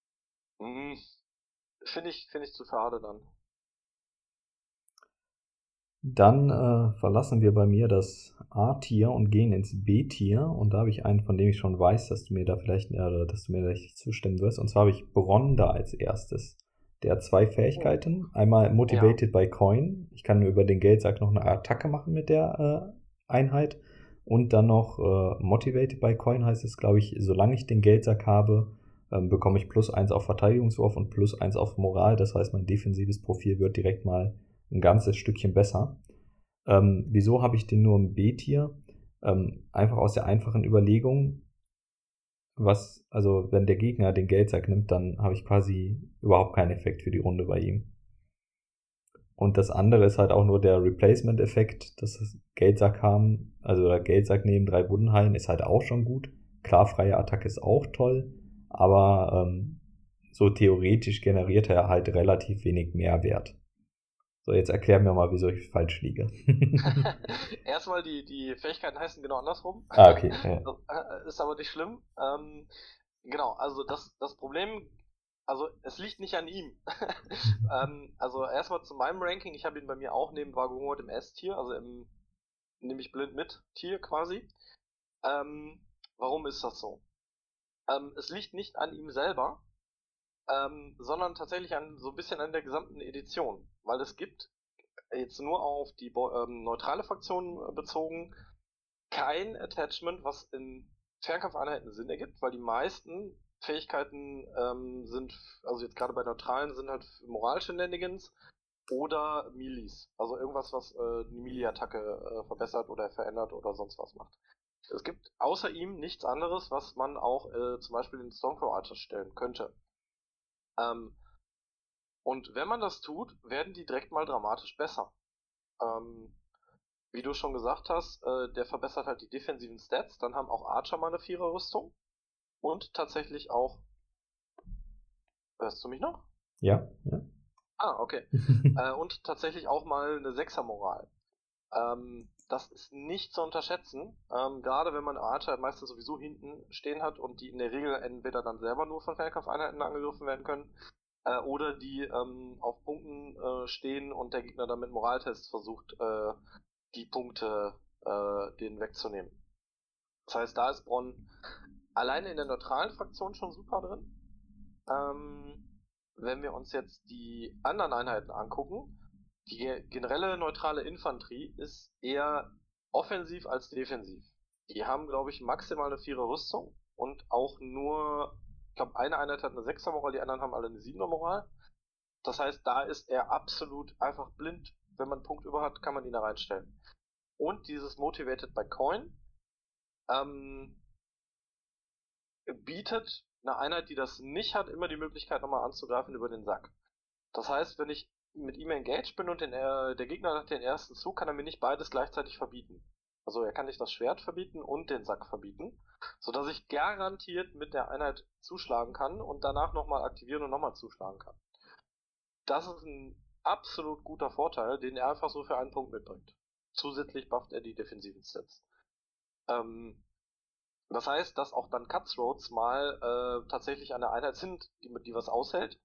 finde ich zu schade dann. Dann verlassen wir bei mir das A-Tier und gehen ins B-Tier. Und da habe ich einen, von dem ich schon weiß, dass du mir da vielleicht zustimmen wirst. Und zwar habe ich Bronn da als erstes. Der hat 2 Fähigkeiten. Einmal Motivated by Coin. Ich kann nur über den Geldsack noch eine Attacke machen mit der Einheit. Und dann noch Motivated by Coin heißt es, glaube ich, solange ich den Geldsack habe, bekomme ich +1 auf Verteidigungswurf und +1 auf Moral. Das heißt, mein defensives Profil wird direkt mal ein ganzes Stückchen besser. Wieso habe ich den nur im B-Tier? Einfach aus der einfachen Überlegung, also wenn der Gegner den Geldsack nimmt, dann habe ich quasi überhaupt keinen Effekt für die Runde bei ihm. Und das andere ist halt auch nur der Replacement-Effekt, dass das Geldsack haben, also der Geldsack nehmen, 3 Wunden heilen, ist halt auch schon gut. Klar, freie Attacke ist auch toll, aber so theoretisch generiert er halt relativ wenig Mehrwert. So, jetzt erklär mir mal, wieso ich falsch liege. Erstmal, die Fähigkeiten heißen genau andersrum. Okay. Ja. Ist aber nicht schlimm. Genau, also das Problem, also es liegt nicht an ihm. Also erstmal zu meinem Ranking, ich habe ihn bei mir auch neben Vaguehort im S-Tier, also nehme ich blind mit Tier quasi. Warum ist das so? Es liegt nicht an ihm selber, sondern tatsächlich so ein bisschen an der gesamten Edition. Weil es gibt, jetzt nur auf die neutrale Fraktion bezogen, kein Attachment, was in Fernkampfeinheiten Sinn ergibt, weil die meisten Fähigkeiten sind, also jetzt gerade bei neutralen, sind halt Moral-Shenanigans oder Melees. Also irgendwas, was die Melee-Attacke verbessert oder verändert oder sonst was macht. Es gibt außer ihm nichts anderes, was man auch zum Beispiel in Stormcrow Archer stellen könnte. Und wenn man das tut, werden die direkt mal dramatisch besser. Wie du schon gesagt hast, der verbessert halt die defensiven Stats, dann haben auch Archer mal eine 4er Rüstung und tatsächlich auch... Hörst du mich noch? Ja. Ah, okay. Und tatsächlich auch mal eine 6er Moral. Das ist nicht zu unterschätzen, gerade wenn man Archer meistens sowieso hinten stehen hat und die in der Regel entweder dann selber nur von Fernkampfeinheiten angegriffen werden können, oder die auf Punkten stehen und der Gegner dann mit Moraltests versucht, die Punkte denen wegzunehmen. Das heißt, da ist Bronn alleine in der neutralen Fraktion schon super drin. Wenn wir uns jetzt die anderen Einheiten angucken, die generelle neutrale Infanterie ist eher offensiv als defensiv. Die haben, glaube ich, maximal eine 4er Rüstung und auch nur, ich glaube, eine Einheit hat eine 6er Moral, die anderen haben alle eine 7er Moral. Das heißt, da ist er absolut einfach blind. Wenn man einen Punkt über hat, kann man ihn da reinstellen. Und dieses Motivated by Coin bietet eine Einheit, die das nicht hat, immer die Möglichkeit, nochmal anzugreifen über den Sack. Das heißt, wenn ich mit ihm engaged bin und der Gegner hat den ersten Zug, kann er mir nicht beides gleichzeitig verbieten. Also er kann nicht das Schwert verbieten und den Sack verbieten, sodass ich garantiert mit der Einheit zuschlagen kann und danach nochmal aktivieren und nochmal zuschlagen kann. Das ist ein absolut guter Vorteil, den er einfach so für einen Punkt mitbringt. Zusätzlich bufft er die defensiven Stats. Das heißt, dass auch dann Cutthroats mal tatsächlich eine Einheit sind, die was aushält.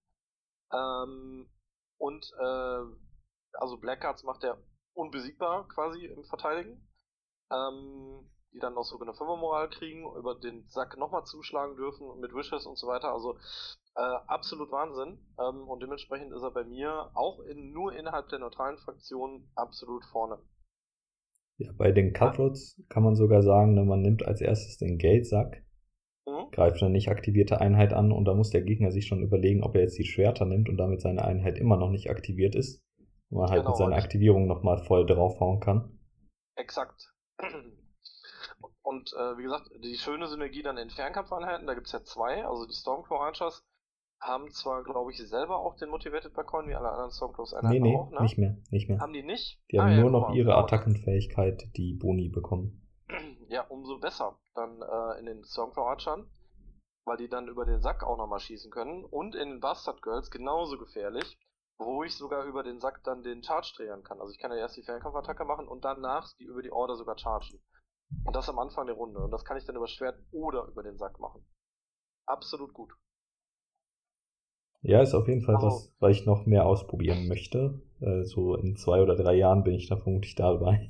Also Blackguards macht er unbesiegbar quasi im Verteidigen. Die dann noch sogar eine 5er Moral kriegen, über den Sack nochmal zuschlagen dürfen mit Wishes und so weiter. Also absolut Wahnsinn. Und dementsprechend ist er bei mir auch nur innerhalb der neutralen Fraktion absolut vorne. Ja, bei den Cutthroats kann man sogar sagen, man nimmt als erstes den Geldsack, greift eine nicht aktivierte Einheit an und da muss der Gegner sich schon überlegen, ob er jetzt die Schwerter nimmt und damit seine Einheit immer noch nicht aktiviert ist. wo man halt mit Genau, seiner und Aktivierung nochmal voll draufhauen kann. exakt. Und wie gesagt, die schöne Synergie dann in Fernkampfeinheiten, da gibt's ja zwei, also die Stormclaw Archers haben zwar, glaube ich, selber auch den Motivated Balkon, wie alle anderen Nee, Stormclaws-Einheiten auch, nee, ne? nicht mehr, nicht mehr. Haben die nicht? Die Ah haben ja, nur noch ihre guck mal, Attackenfähigkeit, die Boni bekommen. ja, umso besser dann in den Stormclaw Archern, weil die dann über den Sack auch nochmal schießen können und in den Bastard Girls genauso gefährlich, wo ich sogar über den Sack dann den Charge triggern kann. Also ich kann ja erst die Fernkampfattacke machen und danach die über die Order sogar chargen. Und das am Anfang der Runde. Und das kann ich dann über Schwert oder über den Sack machen. Absolut gut. Ja, ist auf jeden Fall Also, was, weil ich noch mehr ausprobieren möchte. So in 2 oder 3 Jahren bin ich da vermutlich dabei.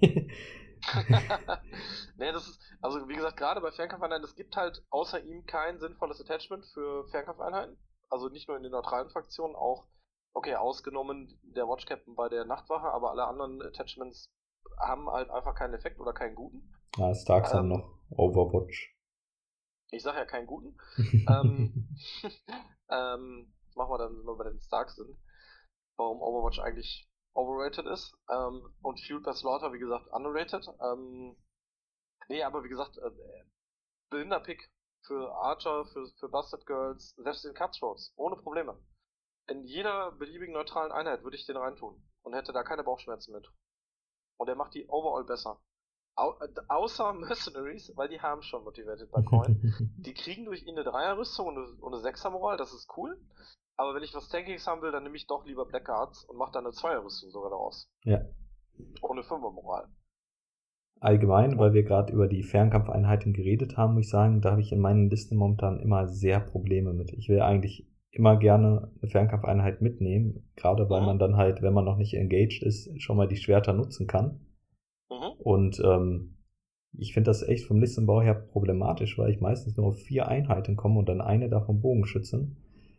nee, das ist, also wie gesagt, gerade bei Fernkampfeinheiten, es gibt halt außer ihm kein sinnvolles Attachment für Fernkampfeinheiten. Also nicht nur in den neutralen Fraktionen, auch, okay, ausgenommen der Watch Captain bei der Nachtwache, aber alle anderen Attachments haben halt einfach keinen Effekt oder keinen guten. Starks haben Ähm, noch Overwatch. ich sag ja keinen guten. Ähm, das machen wir dann, wenn wir bei den Starks sind, warum Overwatch eigentlich overrated ist. Und Fueled by Slaughter, wie gesagt, underrated. Nee, aber wie gesagt, blinder Pick für Archer, für Bastard Girls, selbst in Cutthroats, ohne Probleme. In jeder beliebigen neutralen Einheit würde ich den reintun und hätte da keine Bauchschmerzen mit. Und er macht die overall besser. Außer Mercenaries, weil die haben schon Motivated by Coin. Die kriegen durch ihn eine Dreierrüstung und eine Sechser-Moral, das ist cool. Aber wenn ich was Tankiges haben will, dann nehme ich doch lieber Blackguards und mache dann eine Zweierrüstung sogar daraus. Ja. Ohne Fünfer-Moral. Allgemein, weil wir gerade über die Fernkampfeinheiten geredet haben, muss ich sagen, da habe ich in meinen Listen momentan immer sehr Probleme mit. Ich will eigentlich immer gerne eine Fernkampfeinheit mitnehmen, gerade weil man dann halt, wenn man noch nicht engaged ist, schon mal die Schwerter nutzen kann. Und ich finde das echt vom Listenbau her problematisch, weil ich meistens nur auf 4 Einheiten komme und dann eine davon Bogenschützen.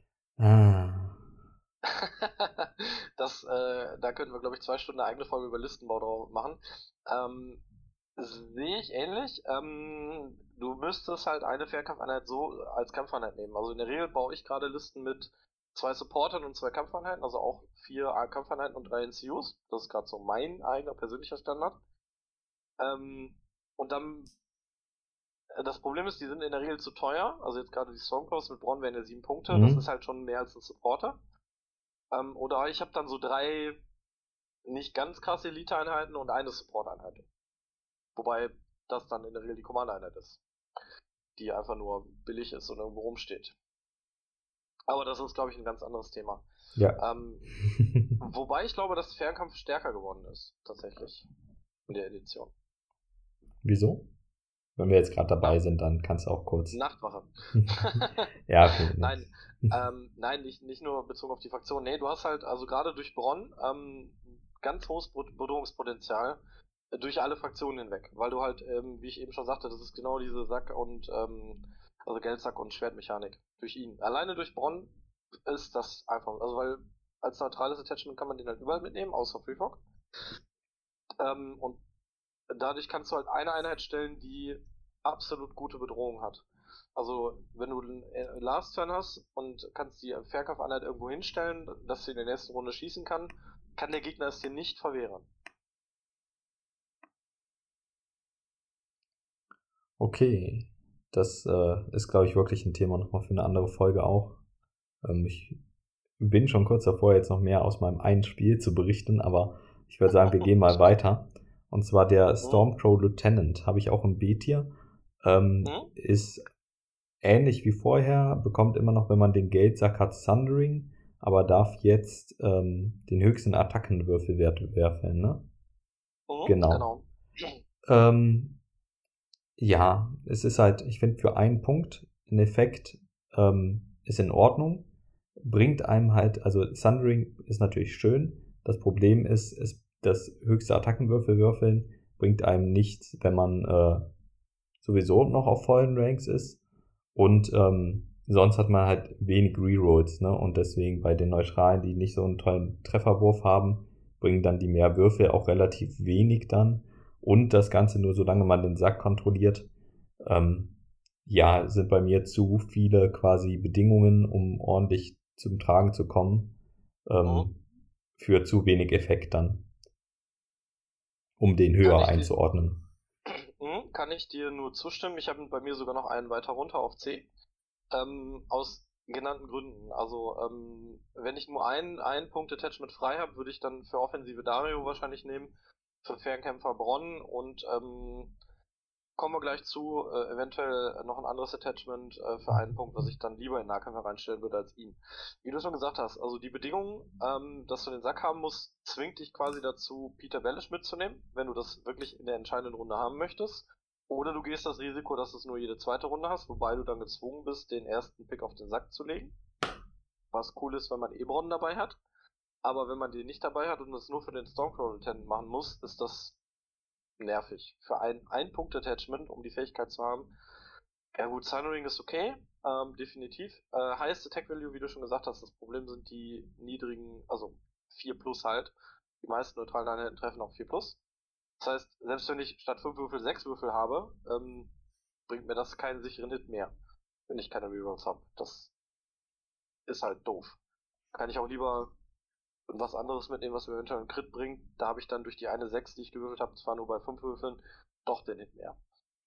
Da könnten wir, glaube ich, 2 Stunden eine eigene Folge über Listenbau drauf machen. Sehe ich ähnlich. Du müsstest halt eine Fernkampfeinheit so als Kampfeinheit nehmen. Also in der Regel baue ich gerade Listen mit 2 Supportern und 2 Kampfeinheiten, also auch 4 Kampfeinheiten und 3 NCUs. Das ist gerade so mein eigener persönlicher Standard. Und dann, das Problem ist, die sind in der Regel zu teuer. Also jetzt gerade die Stormclaws mit Bronn wären ja 7 Punkte. Das ist halt schon mehr als ein Supporter. Oder ich habe dann so 3 nicht ganz krasse Elite-Einheiten und eine Support-Einheit. Wobei das dann in der Regel die Command-Einheit ist. Die einfach nur billig ist und irgendwo rumsteht. Aber das ist, glaube ich, ein ganz anderes Thema. Ja. Wobei ich glaube, dass Fernkampf stärker geworden ist, tatsächlich. In der Edition. Wieso? Wenn wir jetzt gerade dabei sind, dann kannst du auch kurz. Nachtwache. Ja, okay. Nein, nicht nur bezogen auf die Fraktion. Nee, du hast halt, also gerade durch Bronn, ganz hohes Bedrohungspotenzial durch alle Fraktionen hinweg. Weil du halt, wie ich eben schon sagte, das ist genau diese Sack- und, also Geldsack- und Schwertmechanik. Durch ihn. Alleine durch Bronn ist das einfach, also weil als neutrales Attachment kann man den halt überall mitnehmen, außer Freefog. Und dadurch kannst du halt eine Einheit stellen, die absolut gute Bedrohung hat. Also, wenn du den Last Turn hast und kannst die Fernkampfeinheit irgendwo hinstellen, dass sie in der nächsten Runde schießen kann der Gegner es dir nicht verwehren. Okay. Das ist, glaube ich, wirklich ein Thema nochmal für eine andere Folge auch. Ich bin schon kurz davor, jetzt noch mehr aus meinem einen Spiel zu berichten, aber ich würde sagen, wir gehen mal weiter. Und zwar der Stormcrow Lieutenant habe ich auch im B-Tier. Ist ähnlich wie vorher, bekommt immer noch, wenn man den Geldsack hat, Sundering, aber darf jetzt den höchsten Attackenwürfelwert werfen, ne? Genau. Ja, es ist halt, ich finde, für einen Punkt ein Effekt ist in Ordnung, bringt einem halt, also Sundering ist natürlich schön, das Problem ist, das höchste Attackenwürfel würfeln bringt einem nichts, wenn man sowieso noch auf vollen Ranks ist und sonst hat man halt wenig Rerolls, ne? Und deswegen bei den Neutralen, die nicht so einen tollen Trefferwurf haben, bringen dann die mehr Würfel auch relativ wenig dann. Und das Ganze nur solange man den Sack kontrolliert. Ja, sind bei mir zu viele quasi Bedingungen, um ordentlich zum Tragen zu kommen. für zu wenig Effekt dann, um den höher einzuordnen. Kann ich dir nur zustimmen. Ich habe bei mir sogar noch einen weiter runter auf C. Aus genannten Gründen. Also, wenn ich nur einen Punkt-Attachment frei habe, würde ich dann für Offensive Dario wahrscheinlich nehmen, für Fernkämpfer Bronn und kommen wir gleich zu, eventuell noch ein anderes Attachment für einen Punkt, was ich dann lieber in Nahkämpfer reinstellen würde als ihn. Wie du schon gesagt hast, also die Bedingung, dass du den Sack haben musst, zwingt dich quasi dazu, Peter Baelish mitzunehmen, wenn du das wirklich in der entscheidenden Runde haben möchtest. Oder du gehst das Risiko, dass du es nur jede zweite Runde hast, wobei du dann gezwungen bist, den ersten Pick auf den Sack zu legen. Was cool ist, wenn man Ebron dabei hat. Aber wenn man den nicht dabei hat und es nur für den Stormcrow Lieutenant machen muss, ist das nervig. Für ein Punkt-Attachment, um die Fähigkeit zu haben. Ja gut, Sunring ist okay, definitiv. Highest Attack Value, wie du schon gesagt hast, das Problem sind die niedrigen, also 4 plus halt. Die meisten neutralen Einheiten treffen auch 4 plus. Das heißt, selbst wenn ich statt 5 Würfel 6 Würfel habe, bringt mir das keinen sicheren Hit mehr, wenn ich keine Rerolls habe. Das ist halt doof. Kann ich auch lieber was anderes mitnehmen, was mir eventuell einen Crit bringt. Da habe ich dann durch die eine 6, die ich gewürfelt habe, zwar nur bei 5 Würfeln, doch den Hit mehr.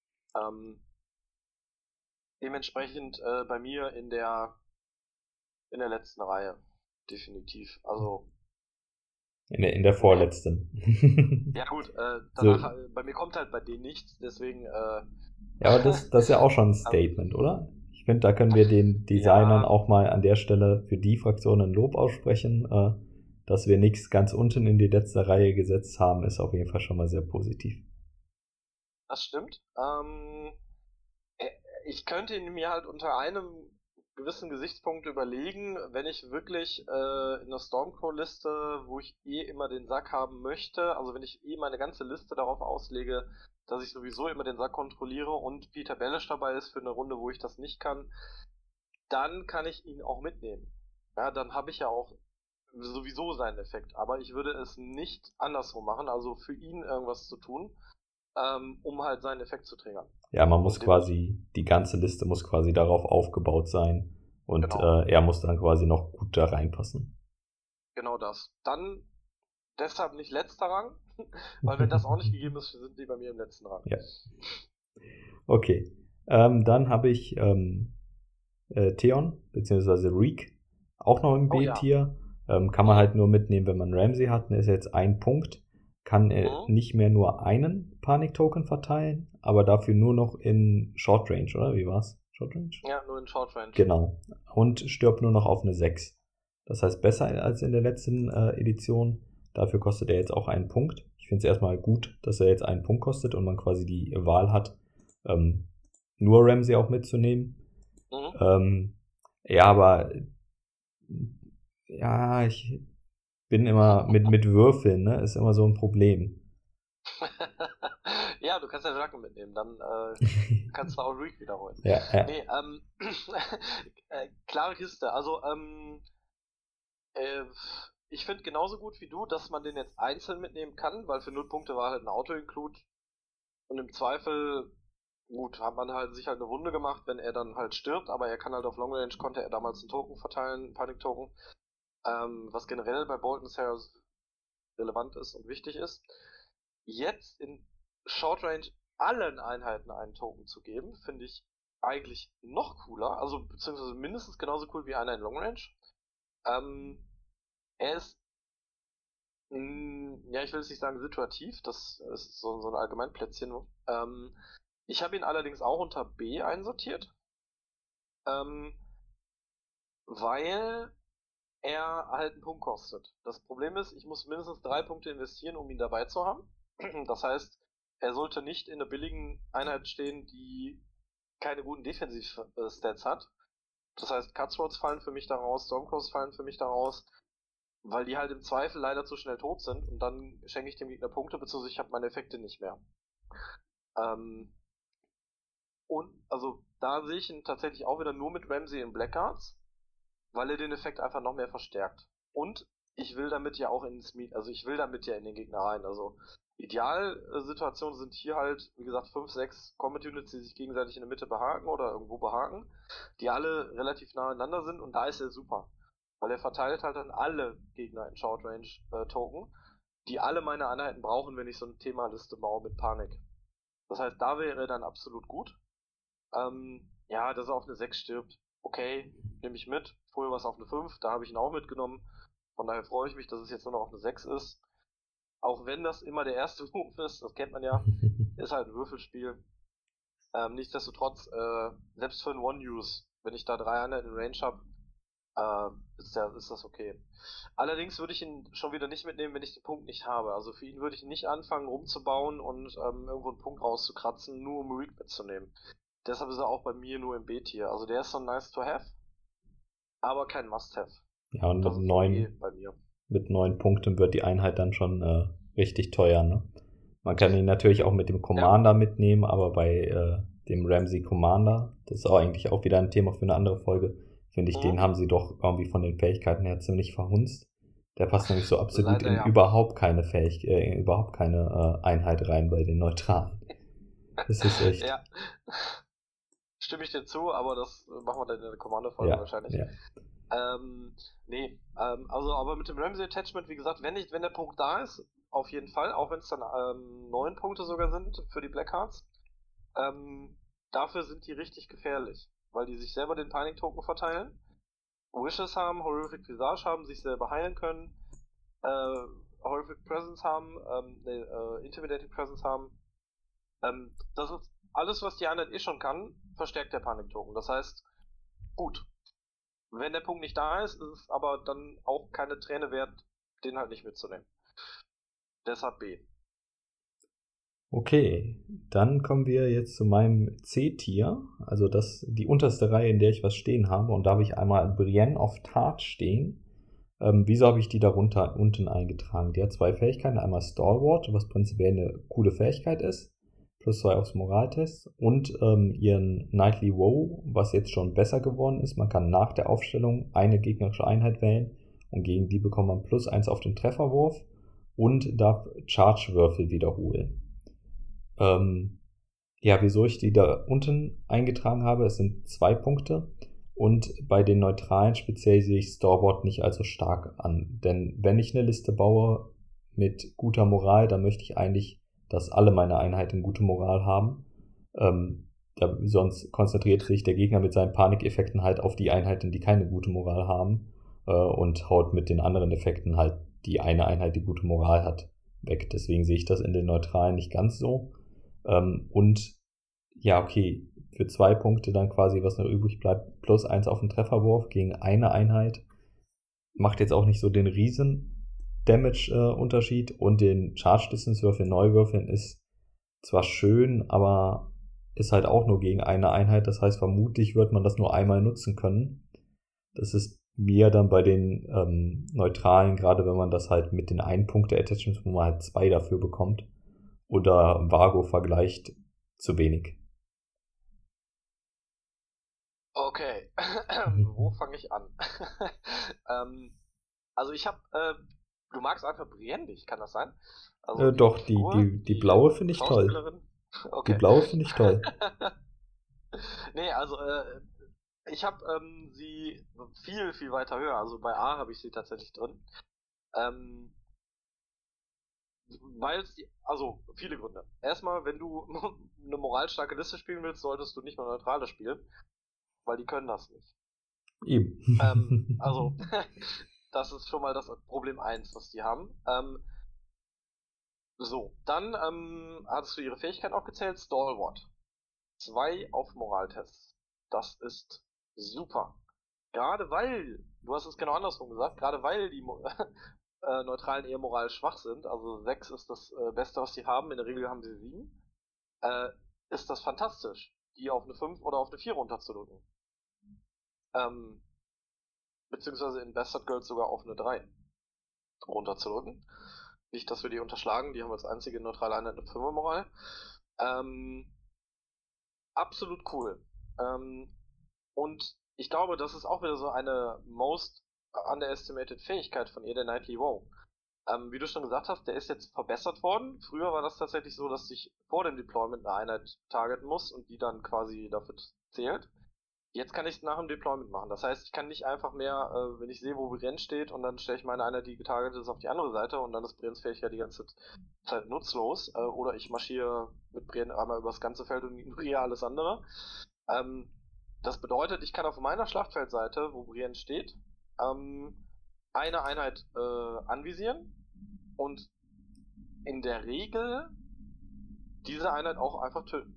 Dementsprechend bei mir in der letzten Reihe. Definitiv. Also. In der vorletzten. Ja gut, danach, so. Bei mir kommt halt bei denen nichts, deswegen. Ja, aber das ist ja auch schon ein Statement, oder? Ich finde, da können wir den Designern auch mal an der Stelle für die Fraktion ein Lob aussprechen. Dass wir nichts ganz unten in die letzte Reihe gesetzt haben, ist auf jeden Fall schon mal sehr positiv. Das stimmt. Ich könnte ihn mir halt unter einem gewissen Gesichtspunkt überlegen, wenn ich wirklich in der Stormcrow-Liste, wo ich immer den Sack haben möchte, also wenn ich meine ganze Liste darauf auslege, dass ich sowieso immer den Sack kontrolliere und Peter Baelish dabei ist für eine Runde, wo ich das nicht kann, dann kann ich ihn auch mitnehmen. Ja, dann habe ich ja auch sowieso seinen Effekt, aber ich würde es nicht andersrum machen, also für ihn irgendwas zu tun, um halt seinen Effekt zu triggern. Ja, man muss quasi, die ganze Liste muss quasi darauf aufgebaut sein und genau. Er muss dann quasi noch gut da reinpassen. Genau das. Dann deshalb nicht letzter Rang, weil wenn das auch nicht gegeben ist, sind die bei mir im letzten Rang. Ja. Okay, dann habe ich Theon, beziehungsweise Reek, auch noch im B-Tier. Ja. Kann man halt nur mitnehmen, wenn man Ramsay hat, ist jetzt ein Punkt. Kann nicht mehr nur einen Panik-Token verteilen, aber dafür nur noch in Short Range, oder? Wie war's? Short Range? Ja, nur in Short Range. Genau. Und stirbt nur noch auf eine 6. Das heißt besser als in der letzten Edition. Dafür kostet er jetzt auch einen Punkt. Ich finde es erstmal gut, dass er jetzt einen Punkt kostet und man quasi die Wahl hat, nur Ramsay auch mitzunehmen. Ja, aber ja, ich bin immer mit Würfeln, ne? Ist immer so ein Problem. Ja, du kannst ja Drachen mitnehmen, dann kannst du auch Reek wiederholen. Ja. Nee, klare Kiste. Also, ich finde genauso gut wie du, dass man den jetzt einzeln mitnehmen kann, weil für 0 Punkte war halt ein Auto-Include. Und im Zweifel, gut, hat man halt sich halt eine Wunde gemacht, wenn er dann halt stirbt, aber er kann halt auf Long Range, konnte er damals einen Token verteilen, einen Panic-Token. Was generell bei Bolton's Heroes relevant ist und wichtig ist. Jetzt in Short Range allen Einheiten einen Token zu geben, finde ich eigentlich noch cooler, also beziehungsweise mindestens genauso cool wie einer in Long Range. Er ist, ja, ich will es nicht sagen situativ, das ist so ein Allgemeinplätzchen. Ich habe ihn allerdings auch unter B einsortiert, weil er halt einen Punkt kostet. Das Problem ist, ich muss mindestens 3 Punkte investieren, um ihn dabei zu haben. Das heißt, er sollte nicht in einer billigen Einheit stehen, die keine guten Defensiv-Stats hat. Das heißt, Cutthroats fallen für mich da raus, Stormcrows fallen für mich da raus, weil die halt im Zweifel leider zu schnell tot sind und dann schenke ich dem Gegner Punkte, beziehungsweise ich habe meine Effekte nicht mehr. Und also da sehe ich ihn tatsächlich auch wieder nur mit Ramsay in Blackguards, weil er den Effekt einfach noch mehr verstärkt. Und ich will damit ja auch ich will damit ja in den Gegner rein. Also Idealsituationen sind hier halt, wie gesagt, 5, 6 Combat Units, die sich gegenseitig in der Mitte behaken oder irgendwo behaken, die alle relativ nah aneinander sind und da ist er super. weil er verteilt halt an alle Gegner in Short Range Token, die alle meine Einheiten brauchen, wenn ich so eine Themaliste baue mit Panik. Das heißt, da wäre er dann absolut gut. Ja, dass er auf eine 6 stirbt, okay, nehme ich mit. Früher war es auf eine 5, da habe ich ihn auch mitgenommen. Von daher freue ich mich, dass es jetzt nur noch auf eine 6 ist. Auch wenn das immer der erste Move ist, das kennt man ja, ist halt ein Würfelspiel. Nichtsdestotrotz, selbst für einen One-Use, wenn ich da 3 Einheiten in Range habe, ist das okay. Allerdings würde ich ihn schon wieder nicht mitnehmen, wenn ich den Punkt nicht habe. Also für ihn würde ich nicht anfangen rumzubauen und irgendwo einen Punkt rauszukratzen, nur um Reek mitzunehmen. Deshalb ist er auch bei mir nur im B-Tier. Also der ist so nice to have, aber kein Must-have. Ja, und Das ist so bei mir. mit 9 Punkten wird die Einheit dann schon richtig teuer, ne? Man kann ihn natürlich auch mit dem Commander mitnehmen, aber bei dem Ramsey Commander, das ist auch eigentlich auch wieder ein Thema für eine andere Folge, finde ich, den haben sie doch irgendwie von den Fähigkeiten her ziemlich verhunzt. Der passt nämlich so absolut Leider, in ja. überhaupt keine Einheit rein bei den Neutralen. Das ist echt. Ja. Stimme ich dir zu, aber das machen wir dann in der Commander-Folge wahrscheinlich. Ja. Also aber mit dem Ramsey Attachment, wie gesagt, wenn der Punkt da ist, auf jeden Fall, auch wenn es dann 9 Punkte sogar sind für die Blackhearts, dafür sind die richtig gefährlich, weil die sich selber den Panic-Token verteilen, Wishes haben, Horrific Visage haben, sich selber heilen können, Horrific Presence haben, Intimidating Presence haben. Das ist alles, was die Einheit schon kann, verstärkt der Panic-Token. Das heißt, gut. Wenn der Punkt nicht da ist, ist es aber dann auch keine Träne wert, den halt nicht mitzunehmen. Deshalb B. Okay, dann kommen wir jetzt zu meinem C-Tier, also die unterste Reihe, in der ich was stehen habe. Und da habe ich einmal Brienne of Tarth stehen. Wieso habe ich die darunter unten eingetragen? Die hat 2 Fähigkeiten, einmal Stalwart, was prinzipiell eine coole Fähigkeit ist, +2 aufs Moraltest, und ihren Nightly Woe, was jetzt schon besser geworden ist. Man kann nach der Aufstellung eine gegnerische Einheit wählen und gegen die bekommt man +1 auf den Trefferwurf und darf Charge-Würfel wiederholen. Wieso ich die da unten eingetragen habe, es sind 2 Punkte. Und bei den Neutralen speziell sehe ich Stalwart nicht allzu stark an. Denn wenn ich eine Liste baue mit guter Moral, dann möchte ich eigentlich, dass alle meine Einheiten gute Moral haben. Sonst konzentriert sich der Gegner mit seinen Panikeffekten halt auf die Einheiten, die keine gute Moral haben. Und haut mit den anderen Effekten halt die eine Einheit, die gute Moral hat, weg. Deswegen sehe ich das in den Neutralen nicht ganz so. Für 2 Punkte dann quasi, was noch übrig bleibt, +1 auf den Trefferwurf gegen eine Einheit. Macht jetzt auch nicht so den riesen Damage-Unterschied und den Charge-Distance-Würfel neu würfeln ist zwar schön, aber ist halt auch nur gegen eine Einheit. Das heißt, vermutlich wird man das nur einmal nutzen können. Das ist mir dann bei den Neutralen, gerade wenn man das halt mit den 1-Punkte-Attachments, wo man halt 2 dafür bekommt, oder Vago vergleicht, zu wenig. Okay, wo fange ich an? Also ich habe, du magst einfach Brienne nicht, kann das sein? Also Doch, die blaue finde ich toll. Okay. Die blaue finde ich toll. Nee, also ich habe sie viel, viel weiter höher. Also bei A habe ich sie tatsächlich drin. Also viele Gründe. Erstmal, wenn du eine moralstarke Liste spielen willst, solltest du nicht mal Neutrale spielen, weil die können das nicht. Eben. Also, das ist schon mal das Problem 1, was die haben. Dann hattest du ihre Fähigkeit aufgezählt, Stalwart. 2 auf Moraltests. Das ist super. Gerade weil, du hast es genau andersrum gesagt, gerade weil die Neutralen eher moralisch schwach sind, also 6 ist das Beste, was sie haben, in der Regel haben sie 7, ist das fantastisch, die auf eine 5 oder auf eine 4 runterzudrücken. Beziehungsweise in Bastard Girls sogar auf eine 3 runterzudrücken. Nicht, dass wir die unterschlagen, die haben als einzige neutrale Einheit eine 5er Moral. Absolut cool. Und ich glaube, das ist auch wieder so eine most underestimated Fähigkeit von ihr, der Nightly Woe. Wie du schon gesagt hast, der ist jetzt verbessert worden. Früher war das tatsächlich so, dass sich vor dem Deployment eine Einheit targeten muss und die dann quasi dafür zählt. Jetzt kann ich es nach dem Deployment machen. Das heißt, ich kann nicht einfach mehr, wenn ich sehe, wo Brienne steht, und dann stelle ich meine Einheit, die getargetet ist, auf die andere Seite, und dann ist Briennes Fähigkeit die ganze Zeit nutzlos. Oder ich marschiere mit Brienne einmal übers ganze Feld und ignoriere alles andere. Das bedeutet, ich kann auf meiner Schlachtfeldseite, wo Brienne steht, eine Einheit anvisieren und in der Regel diese Einheit auch einfach töten.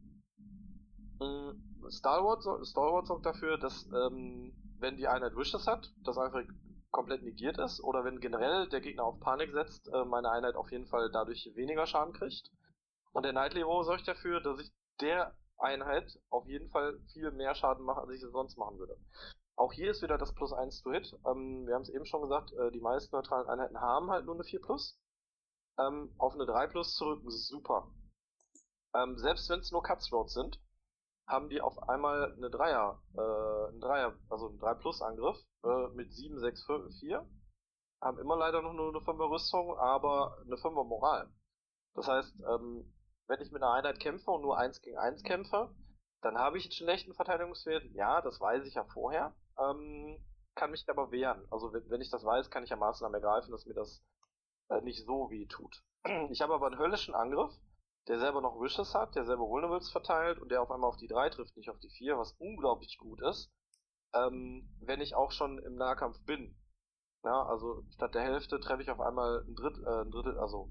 Stalwart sorgt dafür, dass wenn die Einheit Wishes hat, das einfach komplett negiert ist, oder wenn generell der Gegner auf Panik setzt, meine Einheit auf jeden Fall dadurch weniger Schaden kriegt. Und der Nightly Row sorgt dafür, dass ich der Einheit auf jeden Fall viel mehr Schaden mache, als ich es sonst machen würde. Auch hier ist wieder das +1 to Hit. Wir haben es eben schon gesagt, die meisten neutralen Einheiten haben halt nur eine 4+. Auf eine 3+ zurück ist super. Selbst wenn es nur Cutthroats sind, haben die auf einmal einen Dreier, also einen 3+ Angriff mit 7, 6, 4. Haben immer leider noch nur eine 5er Rüstung, aber eine 5er Moral. Das heißt, wenn ich mit einer Einheit kämpfe und nur 1 gegen 1 kämpfe, dann habe ich einen schlechten Verteidigungswert. Ja, das weiß ich ja vorher. Kann mich aber wehren. Also wenn ich das weiß, kann ich ja Maßnahmen ergreifen, dass mir das nicht so weh tut. Ich habe aber einen höllischen Angriff, der selber noch Wishes hat, der selber Vulnerables verteilt und der auf einmal auf die 3 trifft, nicht auf die 4, was unglaublich gut ist, wenn ich auch schon im Nahkampf bin. Ja, also statt der Hälfte treffe ich auf einmal ein Drittel, also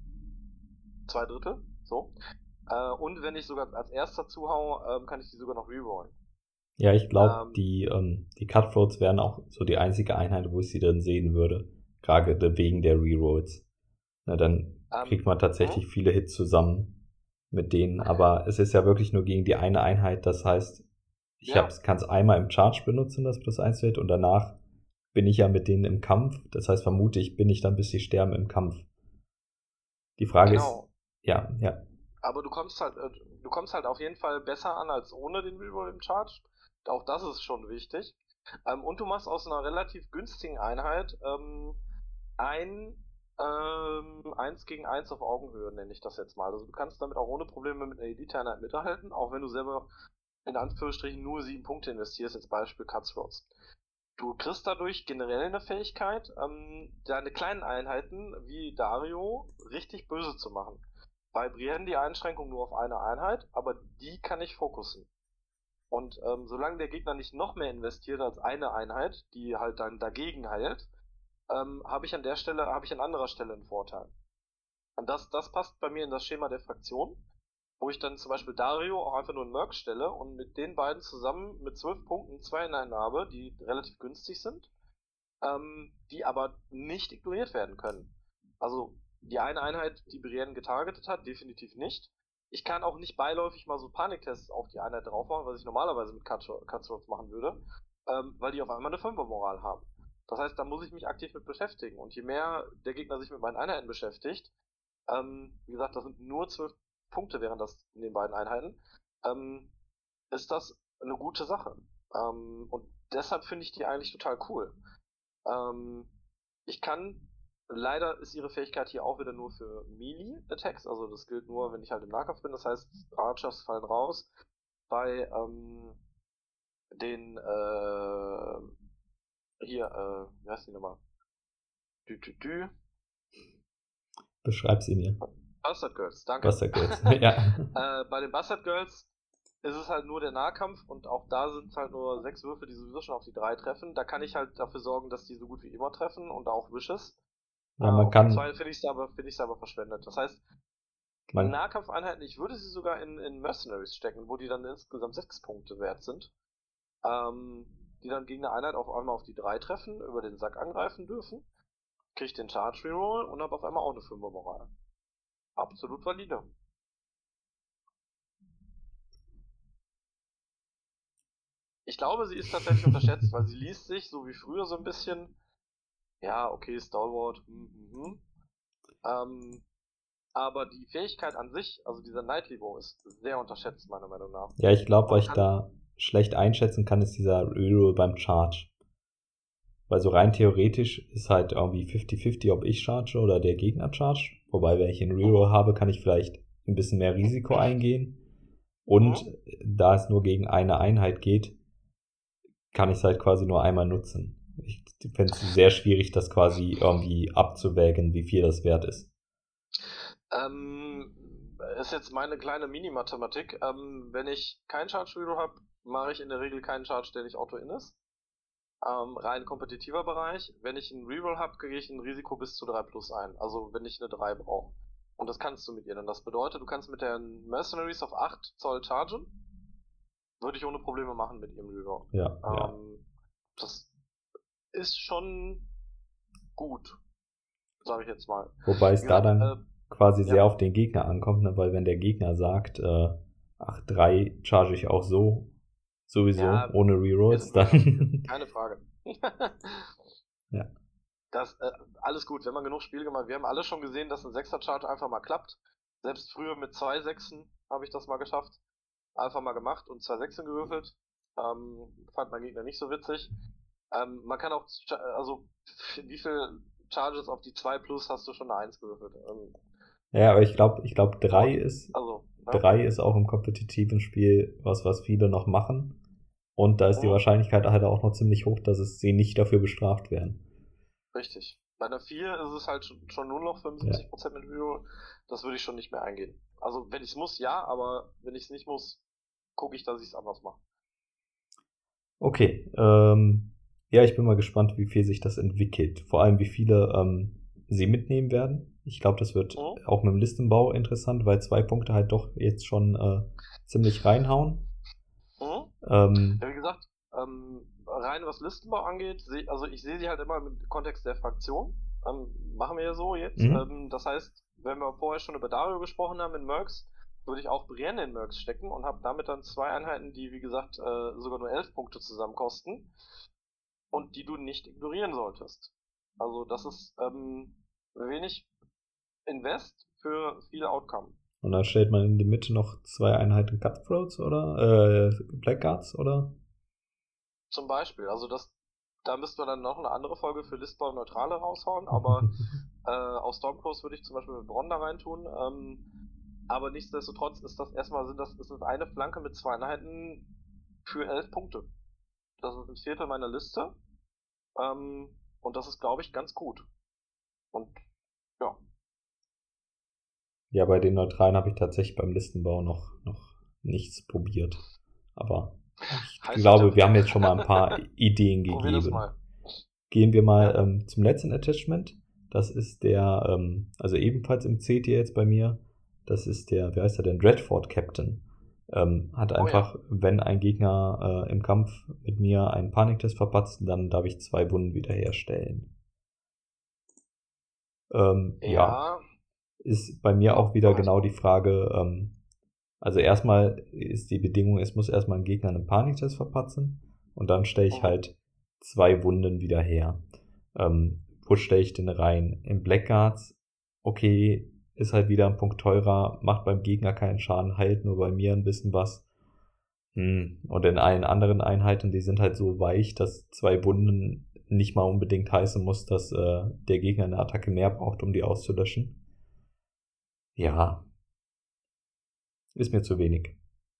2 Drittel, so. Und wenn ich sogar als erster zuhau, kann ich die sogar noch rerollen. Ja, ich glaube, die Cutthroats wären auch so die einzige Einheit, wo ich sie drin sehen würde. Gerade wegen der Rerolls. Na, dann kriegt man tatsächlich viele Hits zusammen mit denen, aber es ist ja wirklich nur gegen die eine Einheit, das heißt, ich kann es einmal im Charge benutzen, das +1 Hit, und danach bin ich ja mit denen im Kampf, das heißt, vermute ich, bin ich dann, bis sie sterben, im Kampf. Die Frage ist, ja. Aber du kommst halt auf jeden Fall besser an als ohne den Reroll im Charge. Auch das ist schon wichtig. Und du machst aus einer relativ günstigen Einheit ein 1 gegen 1 auf Augenhöhe, nenne ich das jetzt mal. Also du kannst damit auch ohne Probleme mit einer Elite-Einheit mithalten, auch wenn du selber in Anführungsstrichen nur 7 Punkte investierst, jetzt Beispiel Cutthroats. Du kriegst dadurch generell eine Fähigkeit, deine kleinen Einheiten wie Dario richtig böse zu machen. Bei Brienne die Einschränkung nur auf eine Einheit, aber die kann ich fokussen. Und solange der Gegner nicht noch mehr investiert als eine Einheit, die halt dann dagegen heilt, habe ich an anderer Stelle einen Vorteil. Und das passt bei mir in das Schema der Fraktion, wo ich dann zum Beispiel Dario auch einfach nur in Merc stelle und mit den beiden zusammen mit 12 Punkten 2 Einheiten habe, die relativ günstig sind, die aber nicht ignoriert werden können. Also die eine Einheit, die Brienne getargetet hat, definitiv nicht. Ich kann auch nicht beiläufig mal so Paniktests auf die Einheit drauf machen, was ich normalerweise mit Cutthroats machen würde, weil die auf einmal eine 5er Moral haben. Das heißt, da muss ich mich aktiv mit beschäftigen. Und je mehr der Gegner sich mit meinen Einheiten beschäftigt, wie gesagt, das sind nur 12 Punkte wären das in den beiden Einheiten, ist das eine gute Sache. Und deshalb finde ich die eigentlich total cool. Leider ist ihre Fähigkeit hier auch wieder nur für Melee-Attacks, also das gilt nur, wenn ich halt im Nahkampf bin, das heißt, Archers fallen raus. Bei den wie heißt die nochmal? Beschreib sie mir. Bastard Girls, danke. Bastard Girls, ja. Bei den Bastard Girls ist es halt nur der Nahkampf und auch da sind es halt nur 6 Würfe, die sowieso schon auf die 3 treffen. Da kann ich halt dafür sorgen, dass die so gut wie immer treffen und auch Wishes. Ja, man kann. Auf 2 finde ich es aber verschwendet. Das heißt, Nahkampfeinheiten, ich würde sie sogar in Mercenaries stecken, wo die dann insgesamt 6 Punkte wert sind. Die dann gegen eine Einheit auf einmal auf die 3 treffen, über den Sack angreifen dürfen, kriegt den Charge Reroll und habe auf einmal auch eine 5er Moral. Absolut valide. Ich glaube, sie ist tatsächlich unterschätzt, weil sie liest sich so wie früher so ein bisschen, ja, okay, Stalwart, aber die Fähigkeit an sich, also dieser Nightly Bow, ist sehr unterschätzt, meiner Meinung nach. Ja, ich glaube, was ich da schlecht einschätzen kann, ist dieser Reroll beim Charge. Weil so rein theoretisch ist halt irgendwie 50-50, ob ich charge oder der Gegner charge. Wobei, wenn ich einen Reroll habe, kann ich vielleicht ein bisschen mehr Risiko eingehen. Und da es nur gegen eine Einheit geht, kann ich es halt quasi nur einmal nutzen. Ich fände es sehr schwierig, das quasi irgendwie abzuwägen, wie viel das wert ist. Ist jetzt meine kleine Mini-Mathematik. Wenn ich kein Charge Reroll habe, mache ich in der Regel keinen Charge, der nicht Auto-In ist. Rein kompetitiver Bereich. Wenn ich einen Reroll habe, gehe ich ein Risiko bis zu 3+ ein. Also wenn ich eine 3 brauche. Und das kannst du mit ihr dann. Das bedeutet, du kannst mit der Mercenaries auf 8 Zoll chargen. Würde ich ohne Probleme machen mit ihrem Reroll. Ja. Das ist schon gut, sage ich jetzt mal. Wobei es da dann quasi ja. sehr auf den Gegner ankommt, ne? Weil wenn der Gegner sagt, 8-3 charge ich auch sowieso, Ja, ohne Rerolls, dann... Keine Frage. Ja. Das, alles gut, wenn man genug Spiele gemacht hat. Wir haben alle schon gesehen, dass ein 6er-Charge einfach mal klappt. Selbst früher mit 2 Sechsen habe ich das mal geschafft. Einfach mal gemacht und 2 Sechsen gewürfelt. Fand mein Gegner nicht so witzig. Man kann auch, also wie viel Charges auf die 2+ hast du schon eine 1 gewürfelt? Ja, aber ich glaube 3 ist, also, ne? 3 ist auch im kompetitiven Spiel was viele noch machen. Und da ist die Wahrscheinlichkeit halt auch noch ziemlich hoch, dass sie nicht dafür bestraft werden. Richtig. Bei einer 4 ist es halt schon nur noch 75% mit Reroll. Das würde ich schon nicht mehr eingehen. Also wenn ich es muss, ja, aber wenn ich es nicht muss, gucke ich, dass ich es anders mache. Okay, ja, ich bin mal gespannt, wie viel sich das entwickelt. Vor allem, wie viele sie mitnehmen werden. Ich glaube, das wird auch mit dem Listenbau interessant, weil 2 Punkte halt doch jetzt schon ziemlich reinhauen. Ja, wie gesagt, rein was Listenbau angeht, also ich sehe sie halt immer im Kontext der Fraktion. Machen wir ja so jetzt. Das heißt, wenn wir vorher schon über Dario gesprochen haben in Mercs, würde ich auch Brienne in Mercs stecken und habe damit dann 2 Einheiten, die wie gesagt sogar nur 11 Punkte zusammen kosten und die du nicht ignorieren solltest. Also das ist wenig Invest für viel Outcome. Und dann stellt man in die Mitte noch 2 Einheiten Cutthroats oder Blackguards, oder? Zum Beispiel, also da müssten wir dann noch eine andere Folge für Listbau Neutrale raushauen, aber aus Stormcrows würde ich zum Beispiel mit Bronn da reintun. Aber nichtsdestotrotz ist das erstmal ist das eine Flanke mit 2 Einheiten für 11 Punkte. Das ist ein Viertel meiner Liste. Und das ist, glaube ich, ganz gut. Und ja. Ja, bei den Neutralen habe ich tatsächlich beim Listenbau noch nichts probiert. Aber ich glaube, wir haben jetzt schon mal ein paar Ideen gegeben. Gehen wir mal zum letzten Attachment. Das ist der, also ebenfalls im CT jetzt bei mir. Das ist der, wie heißt der denn? Dreadfort Captain. Hat einfach, wenn ein Gegner im Kampf mit mir einen Paniktest verpatzt, dann darf ich 2 Wunden wiederherstellen. Ja. Ist bei mir auch wieder genau die Frage, also erstmal ist die Bedingung, es muss erstmal ein Gegner einen Paniktest verpatzen und dann stelle ich halt 2 Wunden wieder her. Wo stelle ich den rein? Im Blackguards, okay, ist halt wieder ein Punkt teurer, macht beim Gegner keinen Schaden, heilt nur bei mir ein bisschen was. Und in allen anderen Einheiten, die sind halt so weich, dass 2 Wunden nicht mal unbedingt heißen muss, dass der Gegner eine Attacke mehr braucht, um die auszulöschen. Ja. Ist mir zu wenig.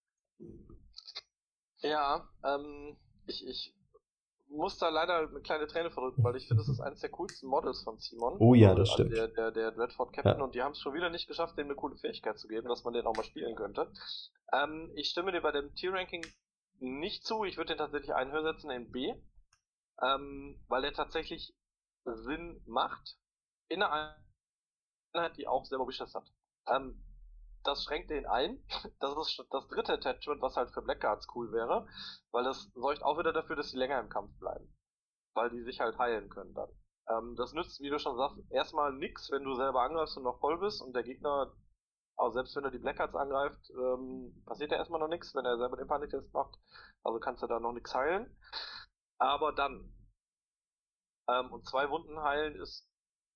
Ja, ich muss da leider eine kleine Träne verdrücken, weil ich finde, es ist eines der coolsten Models von Simon. Oh ja, das stimmt. Der Dreadfort Captain, und die haben es schon wieder nicht geschafft, dem eine coole Fähigkeit zu geben, dass man den auch mal spielen könnte. Ich stimme dir bei dem Tier-Ranking nicht zu. Ich würde den tatsächlich einen höher setzen in B, weil der tatsächlich Sinn macht in einer Einheit, die auch selber Wishes hat. Das schränkt den ein. Das ist das dritte Attachment, was halt für Blackguards cool wäre, weil das sorgt auch wieder dafür, dass sie länger im Kampf bleiben. Weil die sich halt heilen können dann. Das nützt, wie du schon sagst, erstmal nix, wenn du selber angreifst und noch voll bist und der Gegner, auch selbst wenn er die Blackguards angreift, passiert ja erstmal noch nichts, wenn er selber den Paniktest macht. Also kannst du da noch nichts heilen. Aber dann. Und 2 Wunden heilen ist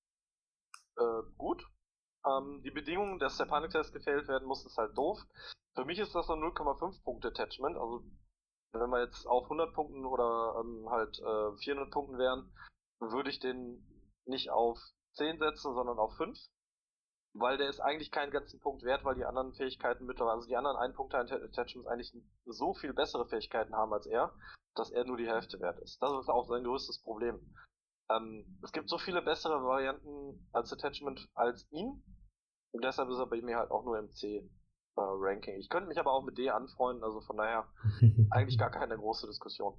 gut. Die Bedingung, dass der Paniktest gefailt werden muss, ist halt doof. Für mich ist das so ein 0,5 Punkte Attachment. Also wenn wir jetzt auf 100 Punkten oder halt 400 Punkten wären, würde ich den nicht auf 10 setzen, sondern auf 5. Weil der ist eigentlich keinen ganzen Punkt wert, weil die anderen Fähigkeiten mittlerweile, also die anderen 1 Punkte Attachments eigentlich so viel bessere Fähigkeiten haben als er, dass er nur die Hälfte wert ist. Das ist auch sein größtes Problem. Es gibt so viele bessere Varianten als Attachment als ihn. Und deshalb ist er bei mir halt auch nur im C-Ranking. Ich könnte mich aber auch mit D anfreunden, also von daher eigentlich gar keine große Diskussion.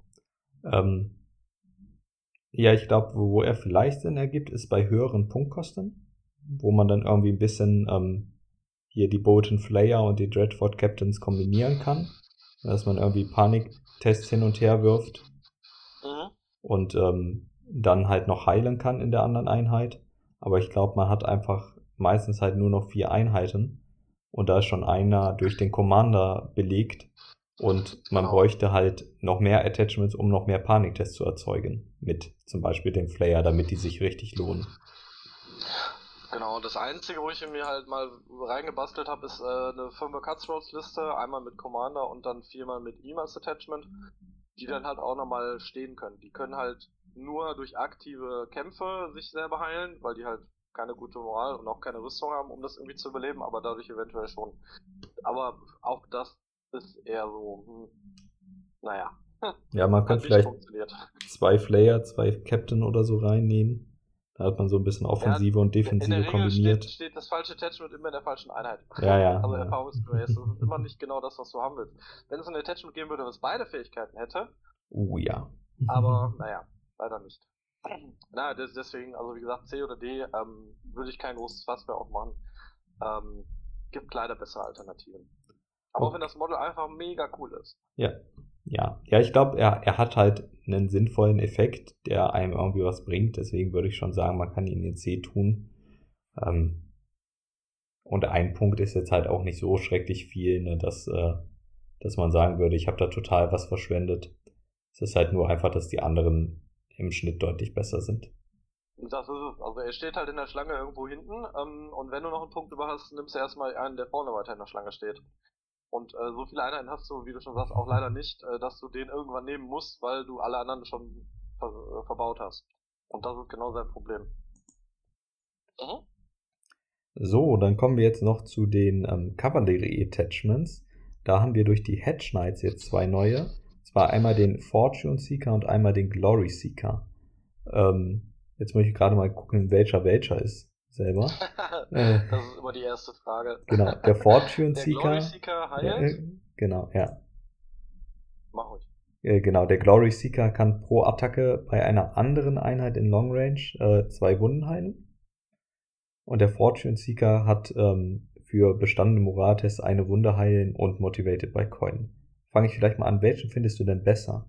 Ja, ich glaube, wo er vielleicht Sinn ergibt, ist bei höheren Punktkosten, wo man dann irgendwie ein bisschen hier die Bolton Flayer und die Dreadfort Captains kombinieren kann, dass man irgendwie Paniktests hin und her wirft und dann halt noch heilen kann in der anderen Einheit. Aber ich glaube, man hat einfach meistens halt nur noch 4 Einheiten und da ist schon einer durch den Commander belegt und man bräuchte halt noch mehr Attachments, um noch mehr Paniktests zu erzeugen. Mit zum Beispiel dem Flayer, damit die sich richtig lohnen. Genau, das Einzige, wo ich mir halt mal reingebastelt habe, ist eine 5er Cutthroats-Liste, einmal mit Commander und dann 4-mal mit ihm als Attachment, die dann halt auch nochmal stehen können. Die können halt nur durch aktive Kämpfe sich selber heilen, weil die halt keine gute Moral und auch keine Rüstung haben, um das irgendwie zu überleben, aber dadurch eventuell schon. Aber auch das ist eher so, naja. Ja, man kann vielleicht 2 Flayer, 2 Captain oder so reinnehmen. Da hat man so ein bisschen Offensive und Defensive kombiniert. Steht das falsche Attachment immer in der falschen Einheit. Ja. Also erfahrungsgemäß, das ist immer nicht genau das, was du haben willst. Wenn es ein Attachment geben würde, was beide Fähigkeiten hätte. Ja. Aber naja, leider nicht. Na, deswegen, also wie gesagt, C oder D würde ich kein großes Fass mehr aufmachen. Gibt leider bessere Alternativen. Aber auch wenn das Model einfach mega cool ist. Ja, ich glaube, er hat halt einen sinnvollen Effekt, der einem irgendwie was bringt. Deswegen würde ich schon sagen, man kann ihn in C tun. Und ein Punkt ist jetzt halt auch nicht so schrecklich viel, ne, dass man sagen würde, ich habe da total was verschwendet. Es ist halt nur einfach, dass die anderen im Schnitt deutlich besser sind. Das ist es. Also er steht halt in der Schlange irgendwo hinten und wenn du noch einen Punkt über hast, nimmst du erstmal einen, der vorne weiter in der Schlange steht. Und so viele Einheiten hast du, wie du schon sagst, auch leider nicht, dass du den irgendwann nehmen musst, weil du alle anderen schon verbaut hast. Und das ist genau sein Problem. So, dann kommen wir jetzt noch zu den Cavalry Attachments. Da haben wir durch die Hedge Knights jetzt 2 neue. Und zwar einmal den Fortune Seeker und einmal den Glory Seeker. Jetzt muss ich gerade mal gucken, welcher ist selber. Das ist immer die erste Frage. Genau, der Fortune Seeker. Der Glory Seeker heilt? Genau, ja. Mach ruhig. Genau, der Glory Seeker kann pro Attacke bei einer anderen Einheit in Long Range 2 Wunden heilen. Und der Fortune Seeker hat für bestandene Moraltests eine Wunde heilen und Motivated by Coin. Fange ich vielleicht mal an, welchen findest du denn besser?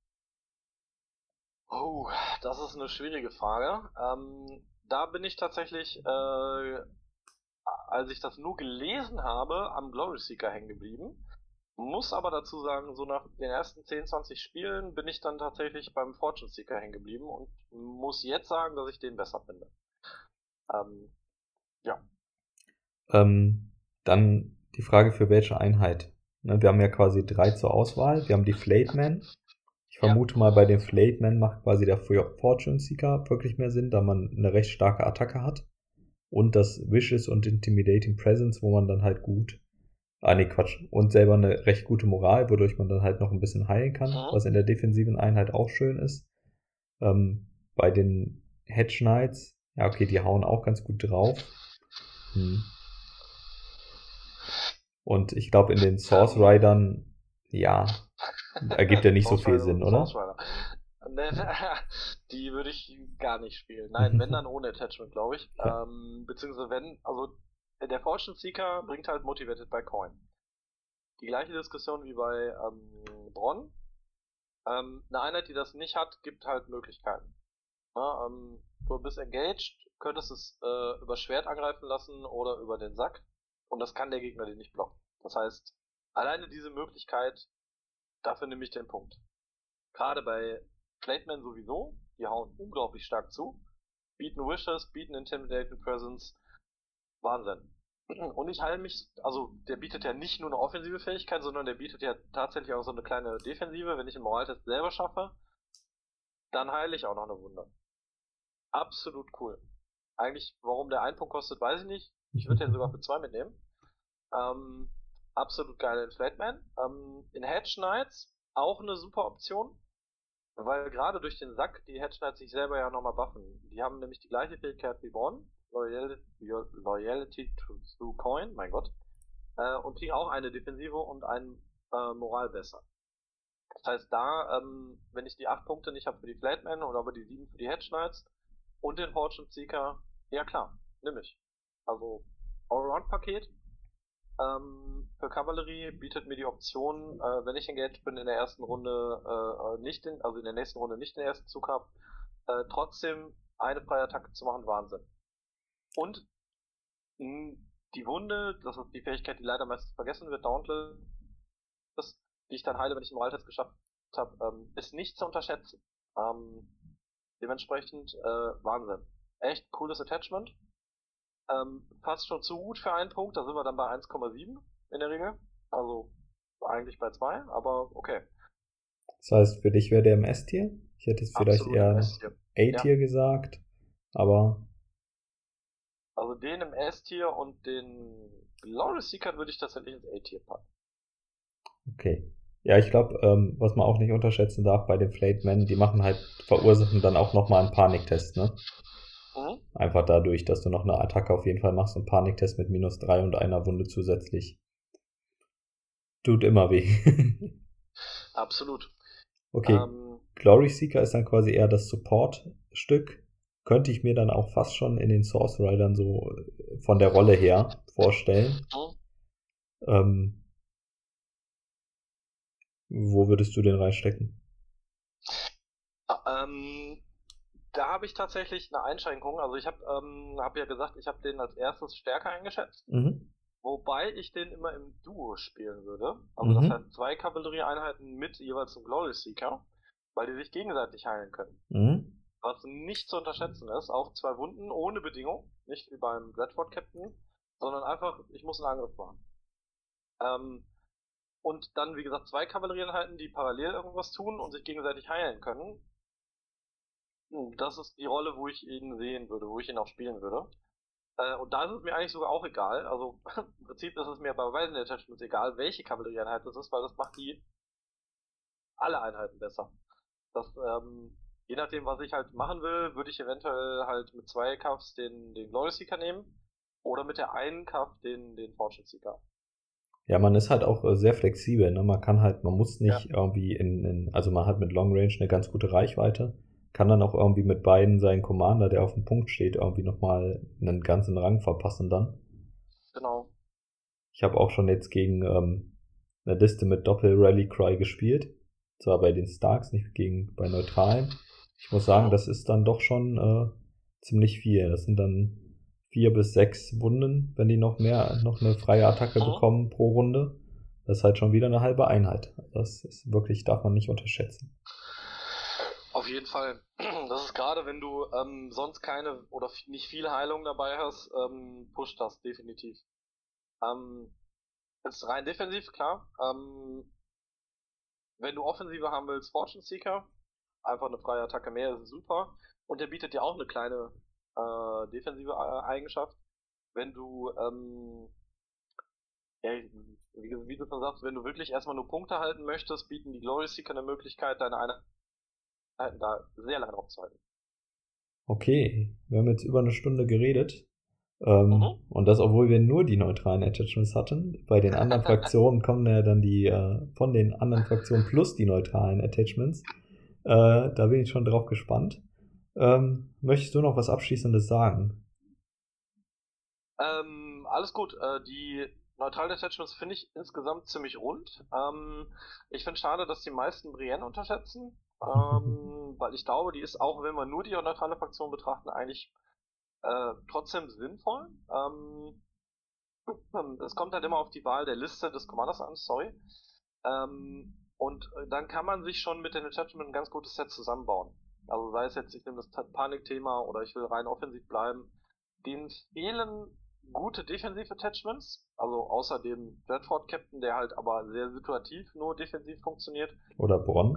Oh, das ist eine schwierige Frage. Da bin ich tatsächlich, als ich das nur gelesen habe, am Glory Seeker hängen geblieben. Muss aber dazu sagen, so nach den ersten 10, 20 Spielen bin ich dann tatsächlich beim Fortune Seeker hängen geblieben und muss jetzt sagen, dass ich den besser finde. Ja. Dann die Frage, für welche Einheit. Ne, wir haben ja quasi 3 zur Auswahl. Wir haben die Flaytmen. Ich vermute mal, bei den Flaytmen macht quasi der Fortune Seeker wirklich mehr Sinn, da man eine recht starke Attacke hat. Und das Vicious und Intimidating Presence, wo man dann halt und selber eine recht gute Moral, wodurch man dann halt noch ein bisschen heilen kann, was in der defensiven Einheit auch schön ist. Bei den Hedge Knights, ja okay, die hauen auch ganz gut drauf. Und ich glaube, in den Source Riders, ja, ergibt ja nicht so viel Sinn, oder? Die würde ich gar nicht spielen. Nein, wenn dann ohne Attachment, glaube ich. Ja. Beziehungsweise wenn, also der Fortune Seeker bringt halt Motivated by Coin. Die gleiche Diskussion wie bei Bronn. Eine Einheit, die das nicht hat, gibt halt Möglichkeiten. Ja, du bist engaged, könntest es über Schwert angreifen lassen oder über den Sack. Und das kann der Gegner dir nicht blocken. Das heißt, alleine diese Möglichkeit, dafür nehme ich den Punkt. Gerade bei Flaytmen sowieso, die hauen unglaublich stark zu. Bieten Wishes, bieten Intimidating Presence. Wahnsinn. Und ich heile mich, also der bietet ja nicht nur eine offensive Fähigkeit, sondern der bietet ja tatsächlich auch so eine kleine Defensive. Wenn ich einen Moraltest selber schaffe, dann heile ich auch noch eine Wunde. Absolut cool. Eigentlich, warum der einen Punkt kostet, weiß ich nicht. Ich würde den sogar für 2 mitnehmen. Absolut geil in Flatman. In Hedge Knights auch eine super Option. Weil gerade durch den Sack die Hedge Knights sich selber ja nochmal buffen. Die haben nämlich die gleiche Fähigkeit wie Bronn, Loyalty to Coin, mein Gott, und kriegen auch eine Defensive und einen Moral besser. Das heißt, wenn ich die 8 Punkte nicht habe für die Flatemen oder aber die 7 für die Hedge Knights und den Fortune Seeker, ja klar, nimm ich. Also Allround-Paket. Für Kavallerie bietet mir die Option, wenn ich engaged bin in der ersten Runde, also in der nächsten Runde nicht den ersten Zug habe, trotzdem eine freie Attacke zu machen, Wahnsinn. Und die Wunde, das ist die Fähigkeit, die leider meistens vergessen wird, Dauntless, die ich dann heile, wenn ich einen Moraltest geschafft habe, ist nicht zu unterschätzen. Dementsprechend Wahnsinn. Echt cooles Attachment. Fast schon zu gut für einen Punkt, da sind wir dann bei 1,7 in der Regel. Also eigentlich bei 2, aber okay. Das heißt, für dich wäre der im S-Tier? Ich hätte es vielleicht Absolut eher im noch S-Tier. A-Tier gesagt, aber Also den im S-Tier und den Glorious Seeker würde ich tatsächlich ins A-Tier packen. okay. Ja, ich glaube, was man auch nicht unterschätzen darf bei den Flatemen, die verursachen dann auch nochmal einen Paniktest, ne? Mhm. Einfach dadurch, dass du noch eine Attacke auf jeden Fall machst und Paniktest mit -3 und einer Wunde zusätzlich. Tut immer weh. Absolut. Okay, Glory Seeker ist dann quasi eher das Support-Stück. Könnte ich mir dann auch fast schon in den Sorcerer dann so von der Rolle her vorstellen. Wo würdest du den reinstecken? Da habe ich tatsächlich eine Einschränkung. Also ich hab ja gesagt, ich habe den als erstes stärker eingeschätzt. Mhm. Wobei ich den immer im Duo spielen würde. Also das heißt 2 Kavallerieeinheiten mit jeweils einem Glory Seeker, weil die sich gegenseitig heilen können. Mhm. Was nicht zu unterschätzen ist, auch 2 Wunden ohne Bedingung, nicht wie beim Dreadfort Captain, sondern einfach, ich muss einen Angriff machen. Und dann, wie gesagt, 2 Kavallerieeinheiten, die parallel irgendwas tun und sich gegenseitig heilen können. Das ist die Rolle, wo ich ihn sehen würde, wo ich ihn auch spielen würde. Und da ist es mir eigentlich sogar auch egal. Also im Prinzip ist es mir bei beiden Attachments egal, welche Kavallerieeinheit das ist, weil das macht die alle Einheiten besser. Je nachdem, was ich halt machen will, würde ich eventuell halt mit 2 Cuffs den Glory Seeker nehmen oder mit der einen Cuff den Fortune Seeker. Ja, man ist halt auch sehr flexibel, ne? Man muss nicht irgendwie also man hat mit Long Range eine ganz gute Reichweite, kann dann auch irgendwie mit beiden seinen Commander, der auf dem Punkt steht, irgendwie nochmal einen ganzen Rang verpassen dann. Genau. Ich habe auch schon jetzt gegen eine Liste mit Doppel-Rally Cry gespielt. Zwar bei den Starks, nicht bei Neutralen. Ich muss sagen, das ist dann doch schon ziemlich viel. Das sind dann 4 bis 6 Wunden, wenn die noch eine freie Attacke bekommen pro Runde. Das ist halt schon wieder eine halbe Einheit. Das ist wirklich, darf man nicht unterschätzen. Auf jeden Fall. Das ist gerade, wenn du sonst keine oder nicht viel Heilung dabei hast, pusht das definitiv. Jetzt rein defensiv, klar. Wenn du Offensive haben willst, Fortune Seeker, einfach eine freie Attacke mehr, ist super. Und der bietet dir auch eine kleine defensive Eigenschaft. Wenn du, ja, wie du schon sagst, wenn du wirklich erstmal nur Punkte halten möchtest, bieten die Glory Seeker eine Möglichkeit, deine Einheiten da sehr lange aufzuhalten. Okay, wir haben jetzt über eine Stunde geredet. Und das, obwohl wir nur die neutralen Attachments hatten. Bei den anderen Fraktionen kommen ja dann die von den anderen Fraktionen plus die neutralen Attachments. Da bin ich schon drauf gespannt. Möchtest du noch was Abschließendes sagen? Alles gut. Die neutralen Attachments finde ich insgesamt ziemlich rund. Ich finde schade, dass die meisten Brienne unterschätzen. Weil ich glaube, die ist auch, wenn wir nur die neutrale Fraktion betrachten, eigentlich trotzdem sinnvoll. Es kommt halt immer auf die Wahl der Liste des Commanders an, sorry. Und dann kann man sich schon mit den Attachments ein ganz gutes Set zusammenbauen. Also sei es jetzt, ich nehme das Panikthema oder ich will rein offensiv bleiben. Denen fehlen gute Defensiv-Attachments, also außer dem Dreadfort Captain, der halt aber sehr situativ nur defensiv funktioniert. Oder Bronn?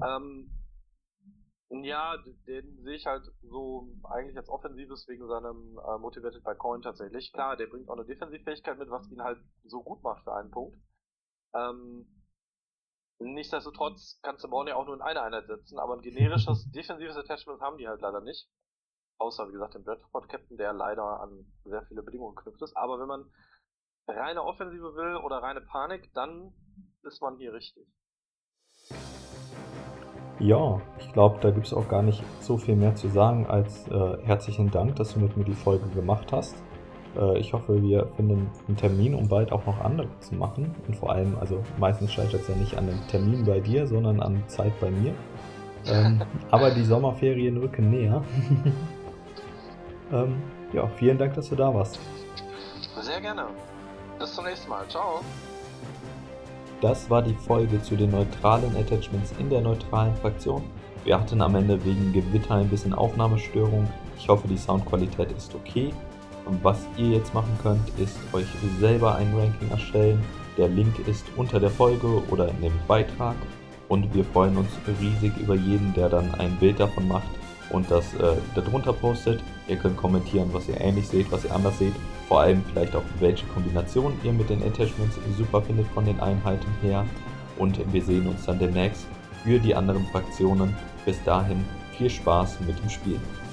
Ja, den sehe ich halt so eigentlich als Offensives wegen seinem Motivated by Coin tatsächlich. Klar, der bringt auch eine Defensivfähigkeit mit, was ihn halt so gut macht für einen Punkt. Nichtsdestotrotz kannst du Braun ja auch nur in eine Einheit setzen, aber ein generisches defensives Attachment haben die halt leider nicht. Außer, wie gesagt, den Dreadport Captain, der leider an sehr viele Bedingungen geknüpft ist. Aber wenn man reine Offensive will oder reine Panik, dann ist man hier richtig. Ja, ich glaube, da gibt es auch gar nicht so viel mehr zu sagen als herzlichen Dank, dass du mit mir die Folge gemacht hast. Ich hoffe, wir finden einen Termin, um bald auch noch andere zu machen. Und vor allem, also meistens scheitert es ja nicht an dem Termin bei dir, sondern an Zeit bei mir. Aber die Sommerferien rücken näher. Ja, vielen Dank, dass du da warst. Sehr gerne. Bis zum nächsten Mal. Ciao. Das war die Folge zu den neutralen Attachments in der neutralen Fraktion. Wir hatten am Ende wegen Gewitter ein bisschen Aufnahmestörung. Ich hoffe, die Soundqualität ist okay. Und was ihr jetzt machen könnt, ist euch selber ein Ranking erstellen. Der Link ist unter der Folge oder in dem Beitrag. Und wir freuen uns riesig über jeden, der dann ein Bild davon macht und das darunter postet. Ihr könnt kommentieren, was ihr ähnlich seht, was ihr anders seht. Vor allem vielleicht auch, welche Kombination ihr mit den Attachments super findet von den Einheiten her. Und wir sehen uns dann demnächst für die anderen Fraktionen. Bis dahin viel Spaß mit dem Spiel.